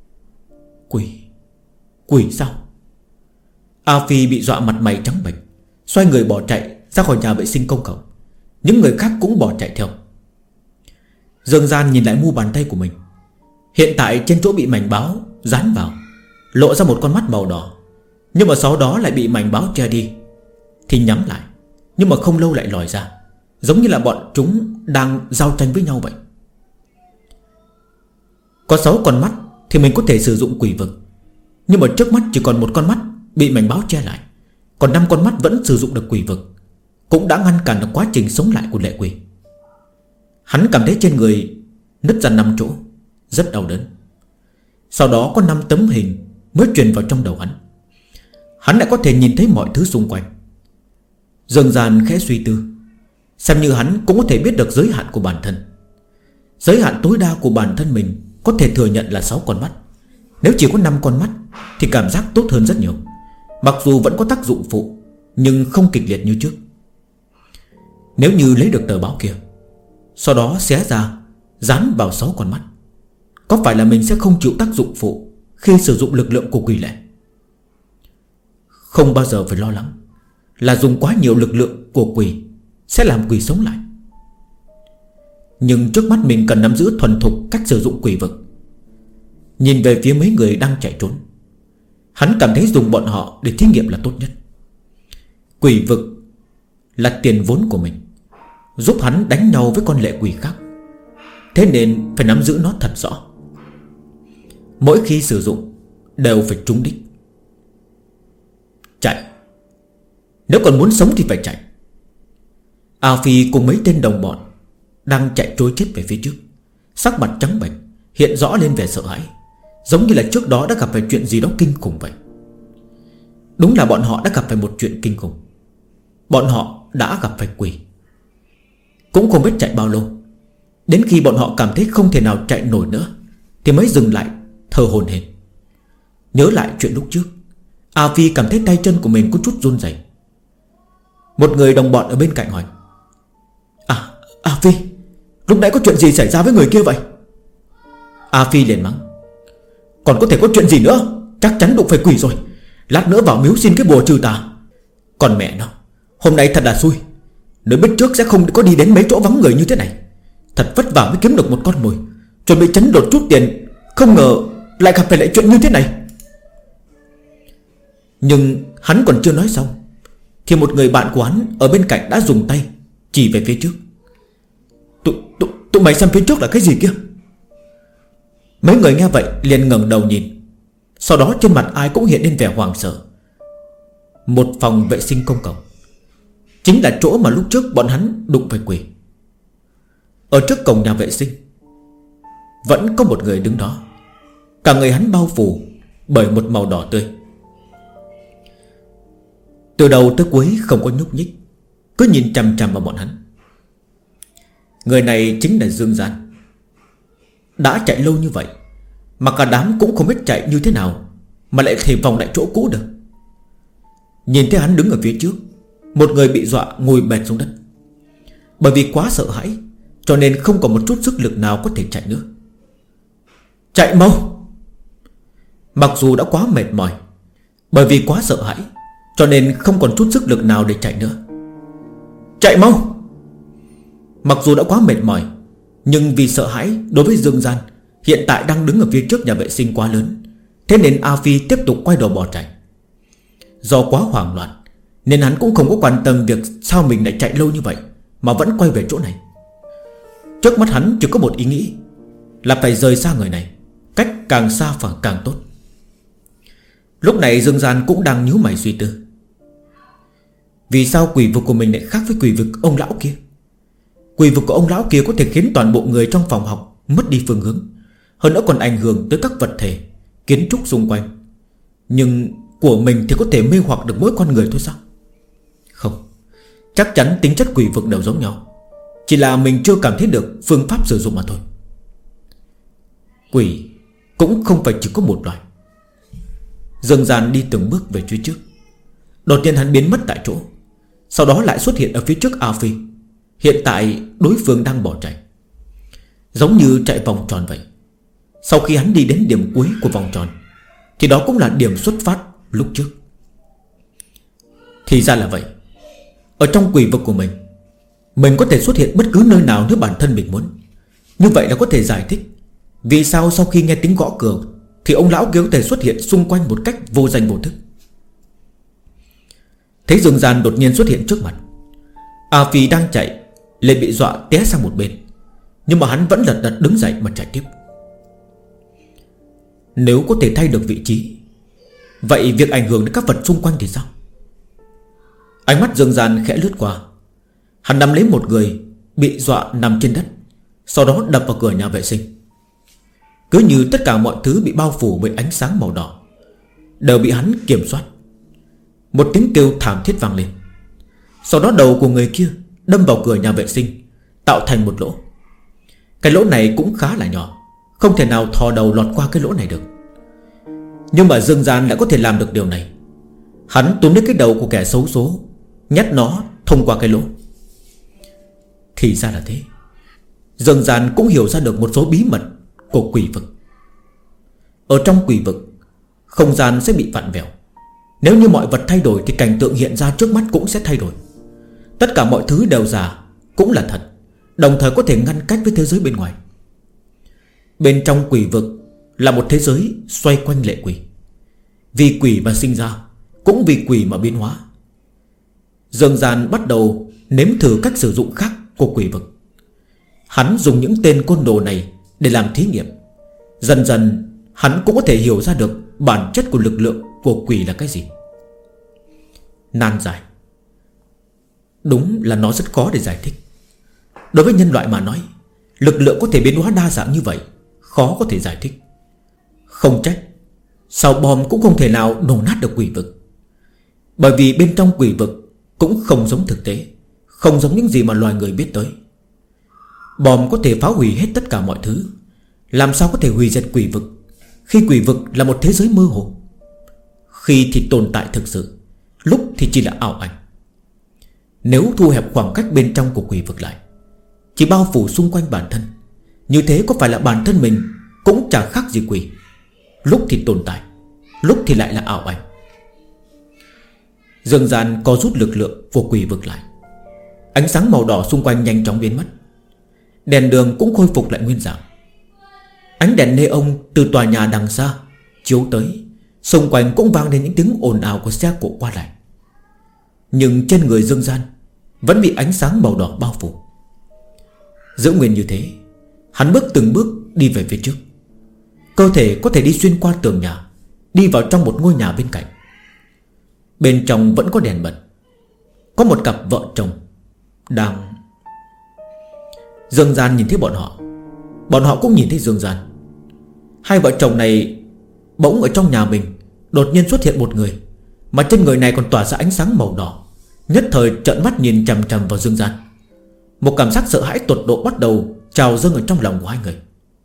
Quỷ sao? A Phi bị dọa mặt mày trắng bệch, xoay người bỏ chạy ra khỏi nhà vệ sinh công cộng. Những người khác cũng bỏ chạy theo. Dương Gian nhìn lại mu bàn tay của mình. Hiện tại trên chỗ bị mảnh báo dán vào lộ ra một con mắt màu đỏ, nhưng mà sau đó lại bị mảnh báo che đi. Thì nhắm lại, nhưng mà không lâu lại lòi ra, giống như là bọn chúng đang giao tranh với nhau vậy. Có 6 con mắt thì mình có thể sử dụng quỷ vực, nhưng mà trước mắt chỉ còn một con mắt bị mảnh báo che lại. Còn 5 con mắt vẫn sử dụng được quỷ vực, cũng đã ngăn cản được quá trình sống lại của lệ quỷ. Hắn cảm thấy trên người nứt ra 5 chỗ, rất đau đớn. Sau đó có 5 tấm hình mới truyền vào trong đầu hắn. Hắn lại có thể nhìn thấy mọi thứ xung quanh. Dương Gian khẽ suy tư, xem như hắn cũng có thể biết được giới hạn của bản thân. Giới hạn tối đa của bản thân mình có thể thừa nhận là 6 con mắt. Nếu chỉ có 5 con mắt thì cảm giác tốt hơn rất nhiều. Mặc dù vẫn có tác dụng phụ, nhưng không kịch liệt như trước. Nếu như lấy được tờ báo kia, sau đó xé ra dán vào 6 con mắt, có phải là mình sẽ không chịu tác dụng phụ khi sử dụng lực lượng của quỷ lệ? Không bao giờ phải lo lắng là dùng quá nhiều lực lượng của quỷ sẽ làm quỷ sống lại. Nhưng trước mắt mình cần nắm giữ thuần thục cách sử dụng quỷ vực. Nhìn về phía mấy người đang chạy trốn, hắn cảm thấy dùng bọn họ để thí nghiệm là tốt nhất. Quỷ vực là tiền vốn của mình, giúp hắn đánh nhau với con lệ quỷ khác. Thế nên phải nắm giữ nó thật rõ. Mỗi khi sử dụng đều phải trúng đích. Chạy, nếu còn muốn sống thì phải chạy. A Phi cùng mấy tên đồng bọn đang chạy trối chết về phía trước, sắc mặt trắng bệch, hiện rõ lên vẻ sợ hãi, giống như là trước đó đã gặp phải chuyện gì đó kinh khủng vậy. Đúng là bọn họ đã gặp phải một chuyện kinh khủng. Bọn họ đã gặp phải quỷ. Cũng không biết chạy bao lâu, đến khi bọn họ cảm thấy không thể nào chạy nổi nữa thì mới dừng lại, thở hổn hển. Nhớ lại chuyện lúc trước, A Phi cảm thấy tay chân của mình có chút run rẩy. Một người đồng bọn ở bên cạnh hỏi: A Phi, lúc nãy có chuyện gì xảy ra với người kia vậy? A Phi liền mắng: còn có thể có chuyện gì nữa, chắc chắn đụng phải quỷ rồi. Lát nữa vào miếu xin cái bùa trừ tà. Còn mẹ nó, hôm nay thật là xui. Nếu biết trước sẽ không có đi đến mấy chỗ vắng người như thế này. Thật vất vả mới kiếm được một con mồi, chuẩn bị chấn đột chút tiền, không ngờ lại gặp phải lại chuyện như thế này. Nhưng hắn còn chưa nói xong thì một người bạn của hắn ở bên cạnh đã dùng tay chỉ về phía trước. Tụi mày xem phía trước là cái gì kia? Mấy người nghe vậy liền ngẩng đầu nhìn. Sau đó trên mặt ai cũng hiện lên vẻ hoảng sợ. Một phòng vệ sinh công cộng, chính là chỗ mà lúc trước bọn hắn đụng phải quỷ. Ở trước cổng nhà vệ sinh vẫn có một người đứng đó, cả người hắn bao phủ bởi một màu đỏ tươi. Từ đầu tới cuối không có nhúc nhích, cứ nhìn chằm chằm vào bọn hắn. Người này chính là Dương Gian. Đã chạy lâu như vậy mà cả đám cũng không biết chạy như thế nào mà lại thể vòng lại chỗ cũ được. Nhìn thấy hắn đứng ở phía trước, một người bị dọa ngồi bệt xuống đất. Bởi vì quá sợ hãi cho nên không còn một chút sức lực nào có thể chạy nữa. Chạy mau! Mặc dù đã quá mệt mỏi, bởi vì quá sợ hãi cho nên không còn chút sức lực nào để chạy nữa. Chạy mau! Mặc dù đã quá mệt mỏi, nhưng vì sợ hãi đối với Dương Gian hiện tại đang đứng ở phía trước nhà vệ sinh quá lớn, thế nên A Phi tiếp tục quay đầu bỏ chạy. Do quá hoảng loạn nên hắn cũng không có quan tâm việc sao mình lại chạy lâu như vậy mà vẫn quay về chỗ này. Trước mắt hắn chỉ có một ý nghĩ là phải rời xa người này, cách càng xa và càng tốt. Lúc này Dương Gian cũng đang nhíu mày suy tư. Vì sao quỷ vực của mình lại khác với quỷ vực ông lão kia? Quỷ vực của ông lão kia có thể khiến toàn bộ người trong phòng học mất đi phương hướng, hơn nữa còn ảnh hưởng tới các vật thể, kiến trúc xung quanh. Nhưng của mình thì có thể mê hoặc được mỗi con người thôi sao? Không, chắc chắn tính chất quỷ vực đều giống nhau, chỉ là mình chưa cảm thấy được phương pháp sử dụng mà thôi. Quỷ cũng không phải chỉ có một loại. Dương Gian đi từng bước về phía trước. Đột nhiên hắn biến mất tại chỗ, sau đó lại xuất hiện ở phía trước A Phi. Hiện tại đối phương đang bỏ chạy, giống như chạy vòng tròn vậy. Sau khi hắn đi đến điểm cuối của vòng tròn thì đó cũng là điểm xuất phát lúc trước. Thì ra là vậy. Ở trong quỷ vực của mình có thể xuất hiện bất cứ nơi nào nếu bản thân mình muốn. Như vậy là có thể giải thích vì sao sau khi nghe tiếng gõ cửa thì ông lão kia có thể xuất hiện xung quanh một cách vô danh vô thức. Thấy Dương Gian đột nhiên xuất hiện trước mặt, A Phi đang chạy liền bị dọa té sang một bên, nhưng mà hắn vẫn lật đật đứng dậy mà chạy tiếp. Nếu có thể thay được vị trí, vậy việc ảnh hưởng đến các vật xung quanh thì sao? Ánh mắt Dương Gian khẽ lướt qua. Hắn nắm lấy một người bị dọa nằm trên đất, sau đó đập vào cửa nhà vệ sinh. Cứ như tất cả mọi thứ bị bao phủ bởi ánh sáng màu đỏ đều bị hắn kiểm soát. Một tiếng kêu thảm thiết vang lên. Sau đó đầu của người kia đâm vào cửa nhà vệ sinh, tạo thành một lỗ. Cái lỗ này cũng khá là nhỏ, không thể nào thò đầu lọt qua cái lỗ này được. Nhưng mà Dương Gian lại có thể làm được điều này. Hắn túm lấy cái đầu của kẻ xấu số, nhét nó thông qua cái lỗ. Thì ra là thế. Dương Gian cũng hiểu ra được một số bí mật của quỷ vực. Ở trong quỷ vực, không gian sẽ bị vặn vẹo. Nếu như mọi vật thay đổi thì cảnh tượng hiện ra trước mắt cũng sẽ thay đổi. Tất cả mọi thứ đều giả, cũng là thật, đồng thời có thể ngăn cách với thế giới bên ngoài. Bên trong quỷ vực là một thế giới xoay quanh lệ quỷ. Vì quỷ mà sinh ra, cũng vì quỷ mà biến hóa. Dương Gian bắt đầu nếm thử cách sử dụng khác của quỷ vực. Hắn dùng những tên côn đồ này để làm thí nghiệm. Dần dần hắn cũng có thể hiểu ra được bản chất của lực lượng của quỷ là cái gì. Nan giải. Đúng là nó rất khó để giải thích. Đối với nhân loại mà nói, lực lượng có thể biến hóa đa dạng như vậy, khó có thể giải thích. Không trách sao bom cũng không thể nào nổ nát được quỷ vực. Bởi vì bên trong quỷ vực cũng không giống thực tế, không giống những gì mà loài người biết tới. Bom có thể phá hủy hết tất cả mọi thứ, làm sao có thể hủy diệt quỷ vực, khi quỷ vực là một thế giới mơ hồ. Khi thì tồn tại thực sự, lúc thì chỉ là ảo ảnh. Nếu thu hẹp khoảng cách bên trong của quỷ vực lại, chỉ bao phủ xung quanh bản thân, như thế có phải là bản thân mình cũng chẳng khác gì quỷ. Lúc thì tồn tại, lúc thì lại là ảo ảnh. Dương Gian co rút lực lượng của quỷ vực lại. Ánh sáng màu đỏ xung quanh nhanh chóng biến mất. Đèn đường cũng khôi phục lại nguyên dạng. Ánh đèn neon từ tòa nhà đằng xa chiếu tới, xung quanh cũng vang lên những tiếng ồn ào của xe cộ qua lại. Nhưng trên người Dương Gian vẫn bị ánh sáng màu đỏ bao phủ. Giữ nguyên như thế, hắn bước từng bước đi về phía trước. Cơ thể có thể đi xuyên qua tường nhà, đi vào trong một ngôi nhà bên cạnh. Bên trong vẫn có đèn bật. Có một cặp vợ chồng đang... Dương Gian nhìn thấy bọn họ, bọn họ cũng nhìn thấy Dương Gian. Hai vợ chồng này bỗng ở trong nhà mình đột nhiên xuất hiện một người, mà trên người này còn tỏa ra ánh sáng màu đỏ. Nhất thời trợn mắt nhìn chằm chằm vào Dương Gian. Một cảm giác sợ hãi tột độ bắt đầu trào dâng ở trong lòng của hai người.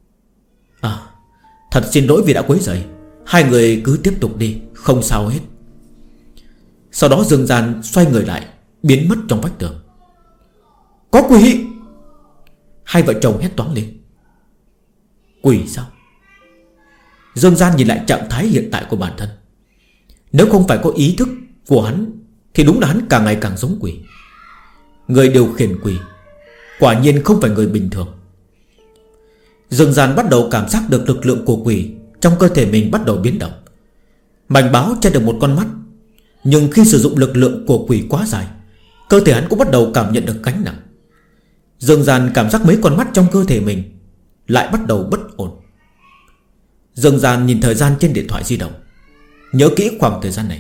Thật xin lỗi vì đã quấy rầy, hai người cứ tiếp tục đi, không sao hết. Sau đó Dương Gian xoay người lại, biến mất trong vách tường. Có quỷ! Hai vợ chồng hét toáng lên. Quỷ sao? Dương Gian nhìn lại trạng thái hiện tại của bản thân. Nếu không phải có ý thức của hắn thì đúng là hắn càng ngày càng giống quỷ. Người điều khiển quỷ quả nhiên không phải người bình thường. Dương Gian bắt đầu cảm giác được lực lượng của quỷ trong cơ thể mình bắt đầu biến động. Mảnh báo che được một con mắt, nhưng khi sử dụng lực lượng của quỷ quá dài, cơ thể hắn cũng bắt đầu cảm nhận được gánh nặng. Dương Gian cảm giác mấy con mắt trong cơ thể mình lại bắt đầu bất ổn. Dương Gian nhìn thời gian trên điện thoại di động, nhớ kỹ khoảng thời gian này.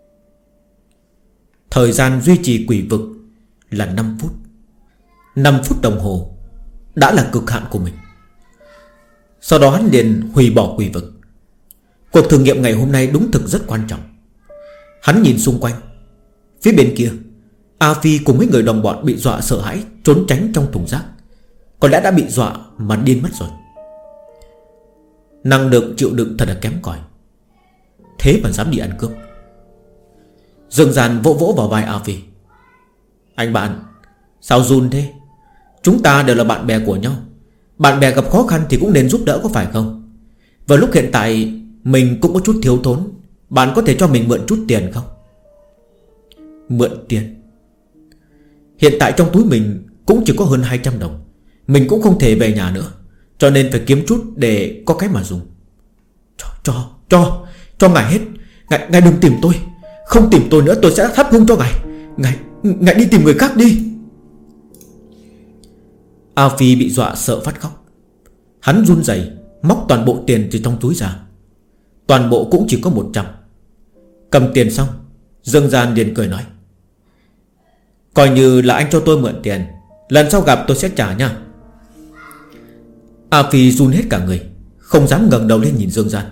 Thời gian duy trì quỷ vực là 5 phút. 5 phút đồng hồ đã là cực hạn của mình. Sau đó hắn liền hủy bỏ quỷ vực. Cuộc thử nghiệm ngày hôm nay đúng thực rất quan trọng. Hắn nhìn xung quanh. Phía bên kia A Phi cùng mấy người đồng bọn bị dọa sợ hãi trốn tránh trong thùng rác. Có lẽ đã bị dọa mà điên mất rồi. Năng lực chịu đựng thật là kém cỏi. Thế mà dám đi ăn cướp. Dương Gian vỗ vỗ vào vai A Phi. Anh bạn, sao run thế? Chúng ta đều là bạn bè của nhau. Bạn bè gặp khó khăn thì cũng nên giúp đỡ, có phải không? Vào lúc hiện tại mình cũng có chút thiếu thốn, bạn có thể cho mình mượn chút tiền không? Mượn tiền? Hiện tại trong túi mình cũng chỉ có hơn 200 đồng. Mình cũng không thể về nhà nữa, cho nên phải kiếm chút để có cái mà dùng. Cho ngài hết. Ngài đừng tìm tôi. Không tìm tôi nữa tôi sẽ thắp hương cho ngài. Ngài đi tìm người khác đi. A Phi bị dọa sợ phát khóc. Hắn run rẩy móc toàn bộ tiền từ trong túi ra. Toàn bộ cũng chỉ có 100. Cầm tiền xong, Dương Gian liền cười nói: coi như là anh cho tôi mượn tiền, lần sau gặp tôi sẽ trả nha. A Phi run hết cả người, không dám ngẩng đầu lên nhìn Dương Gian.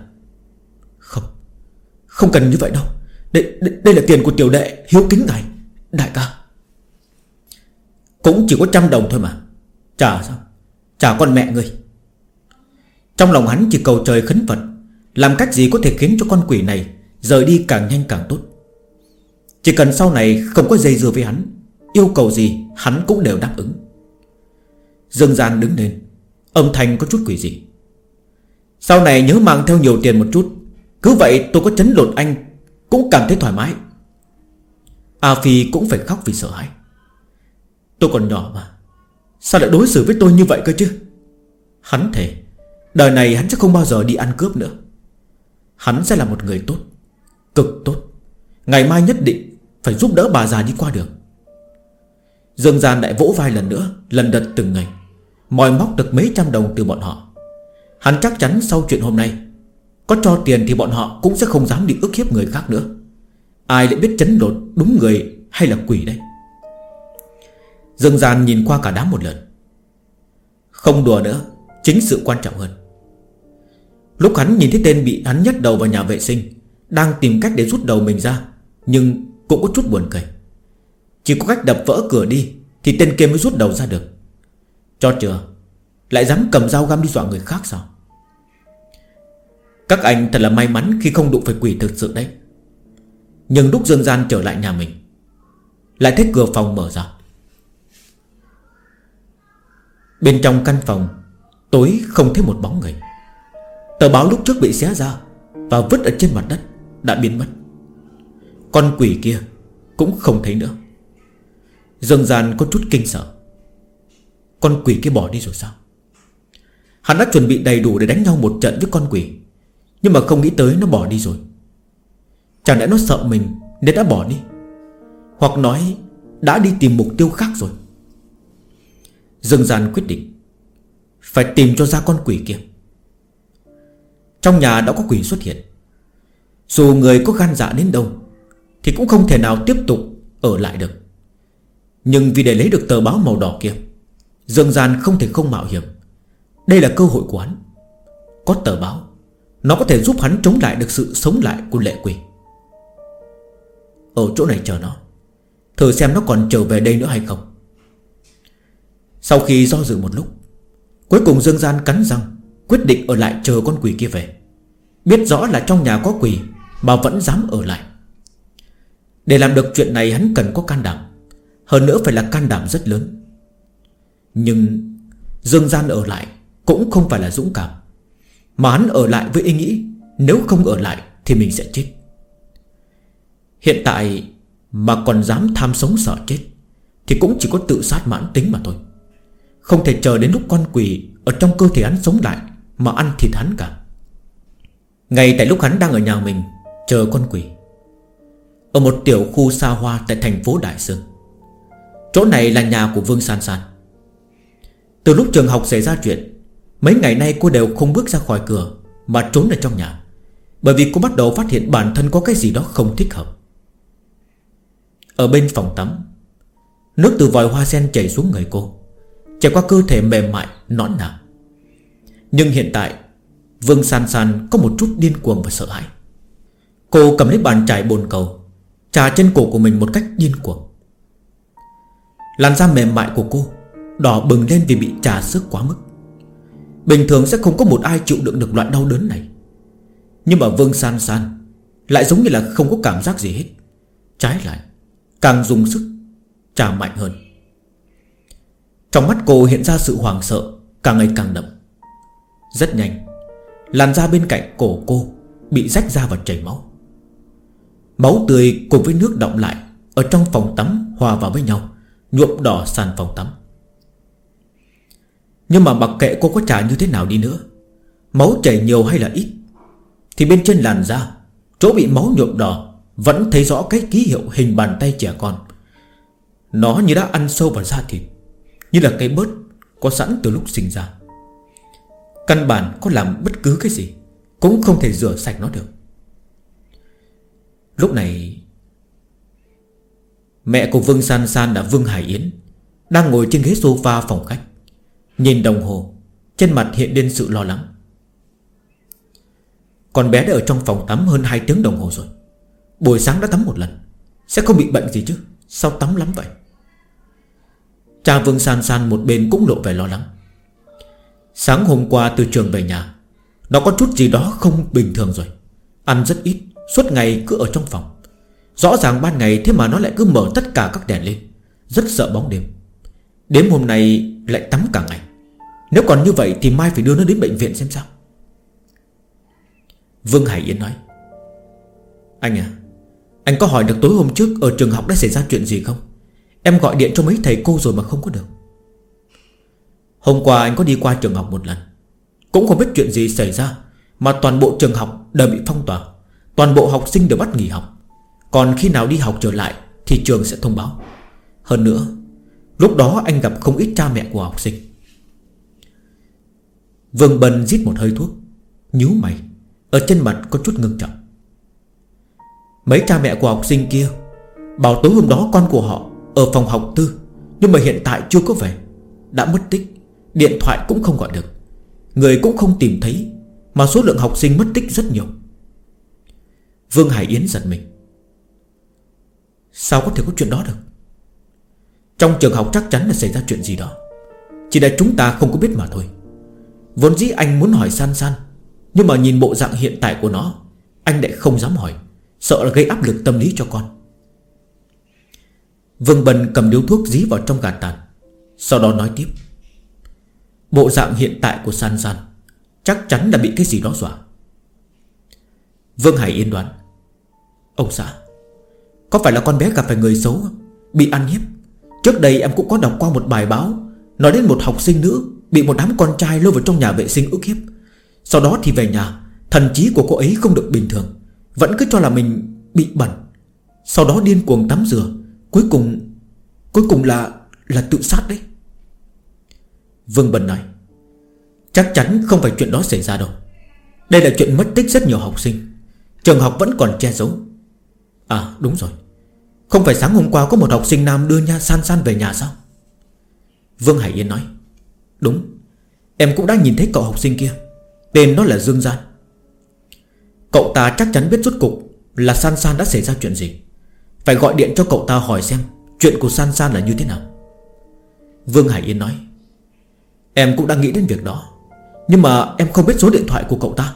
Không cần như vậy đâu. Đây là tiền của tiểu đệ hiếu kính ngài, đại ca. Cũng chỉ có 100 đồng thôi mà. Trả sao? Trả con mẹ ngươi. Trong lòng hắn chỉ cầu trời khấn Phật, làm cách gì có thể khiến cho con quỷ này rời đi càng nhanh càng tốt. Chỉ cần sau này không có dây dưa với hắn, yêu cầu gì hắn cũng đều đáp ứng. Dương Gian đứng lên, âm thanh có chút quỷ dị: sau này nhớ mang theo nhiều tiền một chút, cứ vậy tôi có trấn lột anh cũng cảm thấy thoải mái. A Phi cũng phải khóc vì sợ hãi. Tôi còn nhỏ mà, sao lại đối xử với tôi như vậy cơ chứ? Hắn thề đời này hắn sẽ không bao giờ đi ăn cướp nữa. Hắn sẽ là một người tốt, cực tốt. Ngày mai nhất định phải giúp đỡ bà già đi qua đường. Dương Gian lại vỗ vai lần nữa, lần đật từng ngày, moi móc được mấy trăm đồng từ bọn họ. Hắn chắc chắn sau chuyện hôm nay, có cho tiền thì bọn họ cũng sẽ không dám đi ức hiếp người khác nữa. Ai lại biết trấn lột đúng người hay là quỷ đây? Dương Gian nhìn qua cả đám một lần. Không đùa nữa, chính sự quan trọng hơn. Lúc hắn nhìn thấy tên bị hắn nhét đầu vào nhà vệ sinh, đang tìm cách để rút đầu mình ra, nhưng cũng có chút buồn cười. Chỉ có cách đập vỡ cửa đi thì tên kia mới rút đầu ra được. Cho chưa, lại dám cầm dao găm đi dọa người khác sao? Các anh thật là may mắn khi không đụng phải quỷ thực sự đấy. Nhưng lúc Dương Gian trở lại nhà mình, lại thấy cửa phòng mở ra. Bên trong căn phòng tối không thấy một bóng người. Tờ báo lúc trước bị xé ra và vứt ở trên mặt đất đã biến mất. Con quỷ kia cũng không thấy nữa. Dương Gian có chút kinh sợ. Con quỷ kia bỏ đi rồi sao? Hắn đã chuẩn bị đầy đủ để đánh nhau một trận với con quỷ, nhưng mà không nghĩ tới nó bỏ đi rồi. Chẳng lẽ nó sợ mình nên đã bỏ đi, hoặc nói đã đi tìm mục tiêu khác rồi. Dương Gian quyết định phải tìm cho ra con quỷ kia. Trong nhà đã có quỷ xuất hiện, dù người có gan dạ đến đâu thì cũng không thể nào tiếp tục ở lại được. Nhưng vì để lấy được tờ báo màu đỏ kia, Dương Gian không thể không mạo hiểm. Đây là cơ hội của hắn. Có tờ báo, nó có thể giúp hắn chống lại được sự sống lại của lệ quỷ. Ở chỗ này chờ nó, thử xem nó còn trở về đây nữa hay không. Sau khi do dự một lúc, cuối cùng Dương Gian cắn răng quyết định ở lại chờ con quỷ kia về. Biết rõ là trong nhà có quỷ mà vẫn dám ở lại. Để làm được chuyện này hắn cần có can đảm, hơn nữa phải là can đảm rất lớn. Nhưng Dương Gian ở lại cũng không phải là dũng cảm, mà hắn ở lại với ý nghĩ nếu không ở lại thì mình sẽ chết. Hiện tại mà còn dám tham sống sợ chết thì cũng chỉ có tự sát mãn tính mà thôi. Không thể chờ đến lúc con quỷ ở trong cơ thể hắn sống lại mà ăn thịt hắn cả. Ngay tại lúc hắn đang ở nhà mình chờ con quỷ, ở một tiểu khu xa hoa tại thành phố Đại Sương, chỗ này là nhà của Vương San San. Từ lúc trường học xảy ra chuyện, mấy ngày nay cô đều không bước ra khỏi cửa mà trốn ở trong nhà, bởi vì cô bắt đầu phát hiện bản thân có cái gì đó không thích hợp. Ở bên phòng tắm, nước từ vòi hoa sen chảy xuống người cô, chảy qua cơ thể mềm mại nõn nà. Nhưng hiện tại Vương San San có một chút điên cuồng và sợ hãi. Cô cầm lấy bàn chải bồn cầu, chà trên cổ của mình một cách điên cuồng. Làn da mềm mại của cô đỏ bừng lên vì bị chà xước quá mức. Bình thường sẽ không có một ai chịu đựng được loại đau đớn này. Nhưng mà Vương San San lại giống như là không có cảm giác gì hết. Trái lại càng dùng sức chà mạnh hơn. Trong mắt cô hiện ra sự hoảng sợ càng ngày càng đậm. Rất nhanh, làn da bên cạnh cổ cô bị rách ra và chảy máu. Máu tươi cùng với nước đọng lại ở trong phòng tắm hòa vào với nhau, nhuộm đỏ sàn phòng tắm. Nhưng mà mặc kệ cô có chà như thế nào đi nữa, máu chảy nhiều hay là ít, thì bên trên làn da, chỗ bị máu nhuộm đỏ, vẫn thấy rõ cái ký hiệu hình bàn tay trẻ con. Nó như đã ăn sâu vào da thịt, như là cái bớt có sẵn từ lúc sinh ra. Căn bản có làm bất cứ cái gì cũng không thể rửa sạch nó được. Lúc này, mẹ của Vương San San là Vương Hải Yến đang ngồi trên ghế sofa phòng khách, nhìn đồng hồ, trên mặt hiện lên sự lo lắng. Con bé đã ở trong phòng tắm hơn 2 tiếng đồng hồ rồi. Buổi sáng đã tắm một lần, sẽ không bị bệnh gì chứ? Sao tắm lắm vậy? Cha Vương San San một bên cũng lộ vẻ lo lắng. Sáng hôm qua từ trường về nhà, nó có chút gì đó không bình thường rồi. Ăn rất ít, suốt ngày cứ ở trong phòng. Rõ ràng ban ngày thế mà nó lại cứ mở tất cả các đèn lên, rất sợ bóng đêm. Đêm hôm nay lại tắm cả ngày. Nếu còn như vậy thì mai phải đưa nó đến bệnh viện xem sao. Vương Hải Yến nói: Anh à, anh có hỏi được tối hôm trước ở trường học đã xảy ra chuyện gì không? Em gọi điện cho mấy thầy cô rồi mà không có được. Hôm qua anh có đi qua trường học một lần, cũng không biết chuyện gì xảy ra mà toàn bộ trường học đều bị phong tỏa. Toàn bộ học sinh đều bắt nghỉ học. Còn khi nào đi học trở lại thì trường sẽ thông báo. Hơn nữa, lúc đó anh gặp không ít cha mẹ của học sinh. Vương Bân rít một hơi thuốc, nhíu mày, ở trên mặt có chút ngưng trọng. Mấy cha mẹ của học sinh kia bảo tối hôm đó con của họ ở phòng học tư, nhưng mà hiện tại chưa có về, đã mất tích. Điện thoại cũng không gọi được, người cũng không tìm thấy, mà số lượng học sinh mất tích rất nhiều. Vương Hải Yến giật mình. Sao có thể có chuyện đó được? Trong trường học chắc chắn là xảy ra chuyện gì đó, chỉ là chúng ta không có biết mà thôi. Vốn dĩ anh muốn hỏi San San, nhưng mà nhìn bộ dạng hiện tại của nó, anh lại không dám hỏi, sợ là gây áp lực tâm lý cho con. Vương Bân cầm điếu thuốc dí vào trong gạt tàn, sau đó nói tiếp: Bộ dạng hiện tại của San San chắc chắn là bị cái gì đó dọa. Vương Hải Yến đoán: Ông xã, có phải là con bé gặp phải người xấu, bị ăn hiếp? Trước đây em cũng có đọc qua một bài báo nói đến một học sinh nữ bị một đám con trai lôi vào trong nhà vệ sinh ức hiếp. Sau đó thì về nhà, thần trí của cô ấy không được bình thường, vẫn cứ cho là mình bị bẩn. Sau đó điên cuồng tắm rửa, Cuối cùng là tự sát đấy. Vương Bân nói: Chắc chắn không phải chuyện đó xảy ra đâu. Đây là chuyện mất tích rất nhiều học sinh, trường học vẫn còn che giấu. À đúng rồi, không phải sáng hôm qua có một học sinh nam đưa nha San San về nhà sao? Vương Hải Yến nói: Đúng, em cũng đã nhìn thấy cậu học sinh kia, tên nó là Dương Gian. Cậu ta chắc chắn biết rốt cục là San San đã xảy ra chuyện gì. Phải gọi điện cho cậu ta hỏi xem chuyện của San San là như thế nào. Vương Hải Yến nói: Em cũng đang nghĩ đến việc đó, nhưng mà em không biết số điện thoại của cậu ta.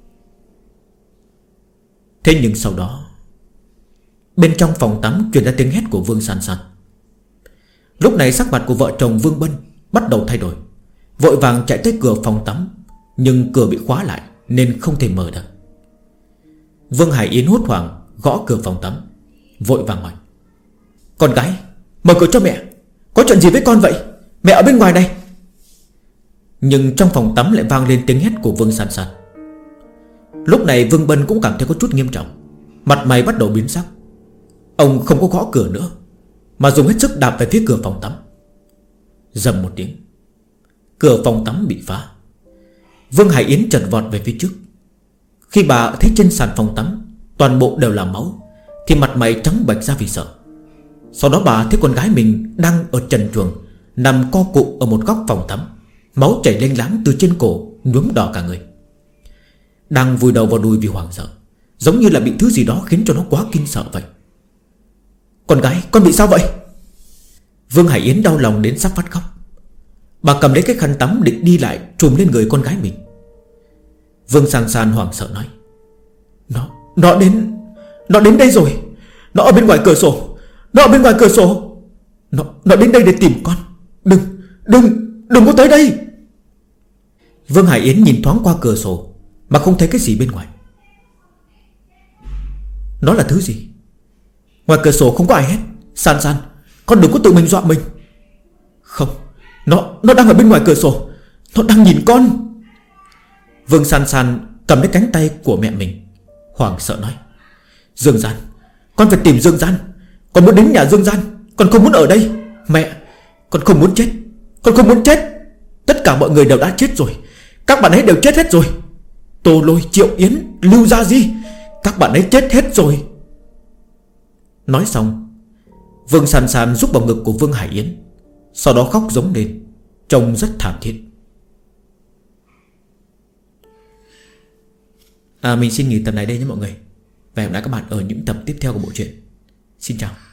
Thế nhưng sau đó, bên trong phòng tắm truyền ra tiếng hét của Vương San San. Lúc này sắc mặt của vợ chồng Vương Bân bắt đầu thay đổi, vội vàng chạy tới cửa phòng tắm, nhưng cửa bị khóa lại nên không thể mở được. Vương Hải Yến hốt hoảng gõ cửa phòng tắm, vội vàng hỏi: Con gái, mở cửa cho mẹ, có chuyện gì với con vậy? Mẹ ở bên ngoài này. Nhưng trong phòng tắm lại vang lên tiếng hét của Vương San San. Lúc này Vương Bân cũng cảm thấy có chút nghiêm trọng, mặt mày bắt đầu biến sắc. Ông không có gõ cửa nữa, mà dùng hết sức đạp về phía cửa phòng tắm. Rầm một tiếng, cửa phòng tắm bị phá. Vương Hải Yến chật vọt về phía trước. Khi bà thấy trên sàn phòng tắm toàn bộ đều là máu thì mặt mày trắng bệch ra vì sợ. Sau đó bà thấy con gái mình đang ở trần truồng, nằm co cụm ở một góc phòng tắm, máu chảy lênh láng từ trên cổ nhuốm đỏ cả người, đang vùi đầu vào đùi vì hoảng sợ, giống như là bị thứ gì đó khiến cho nó quá kinh sợ vậy. Con gái con bị sao vậy? Vương Hải Yến đau lòng đến sắp phát khóc. Bà cầm lấy cái khăn tắm định đi lại trùm lên người con gái mình. Vương San San hoảng sợ nói: Nó đến đây rồi. Nó ở bên ngoài cửa sổ. Nó đến đây để tìm con. Đừng có tới đây. Vương Hải Yến nhìn thoáng qua cửa sổ mà không thấy cái gì bên ngoài. Nó là thứ gì? Ngoài cửa sổ không có ai hết. San San, con đừng có tự mình dọa mình. Không, nó đang ở bên ngoài cửa sổ. Nó đang nhìn con. Vương San San cầm lấy cánh tay của mẹ mình, hoảng sợ nói: Dương Gian, con phải tìm Dương Gian. Con muốn đến nhà Dương Gian. Con không muốn ở đây. Mẹ, con không muốn chết. Con không muốn chết. Tất cả mọi người đều đã chết rồi. Các bạn ấy đều chết hết rồi. Tô Lôi, Triệu Yến, Lưu Gia Di, các bạn ấy chết hết rồi. Nói xong, Vương San San rúc vào ngực của Vương Hải Yến, sau đó khóc giống lên, trông rất thảm thiết. Mình xin nghỉ tập này đây nhé mọi người. Và hẹn gặp lại các bạn ở những tập tiếp theo của bộ truyện. Xin chào.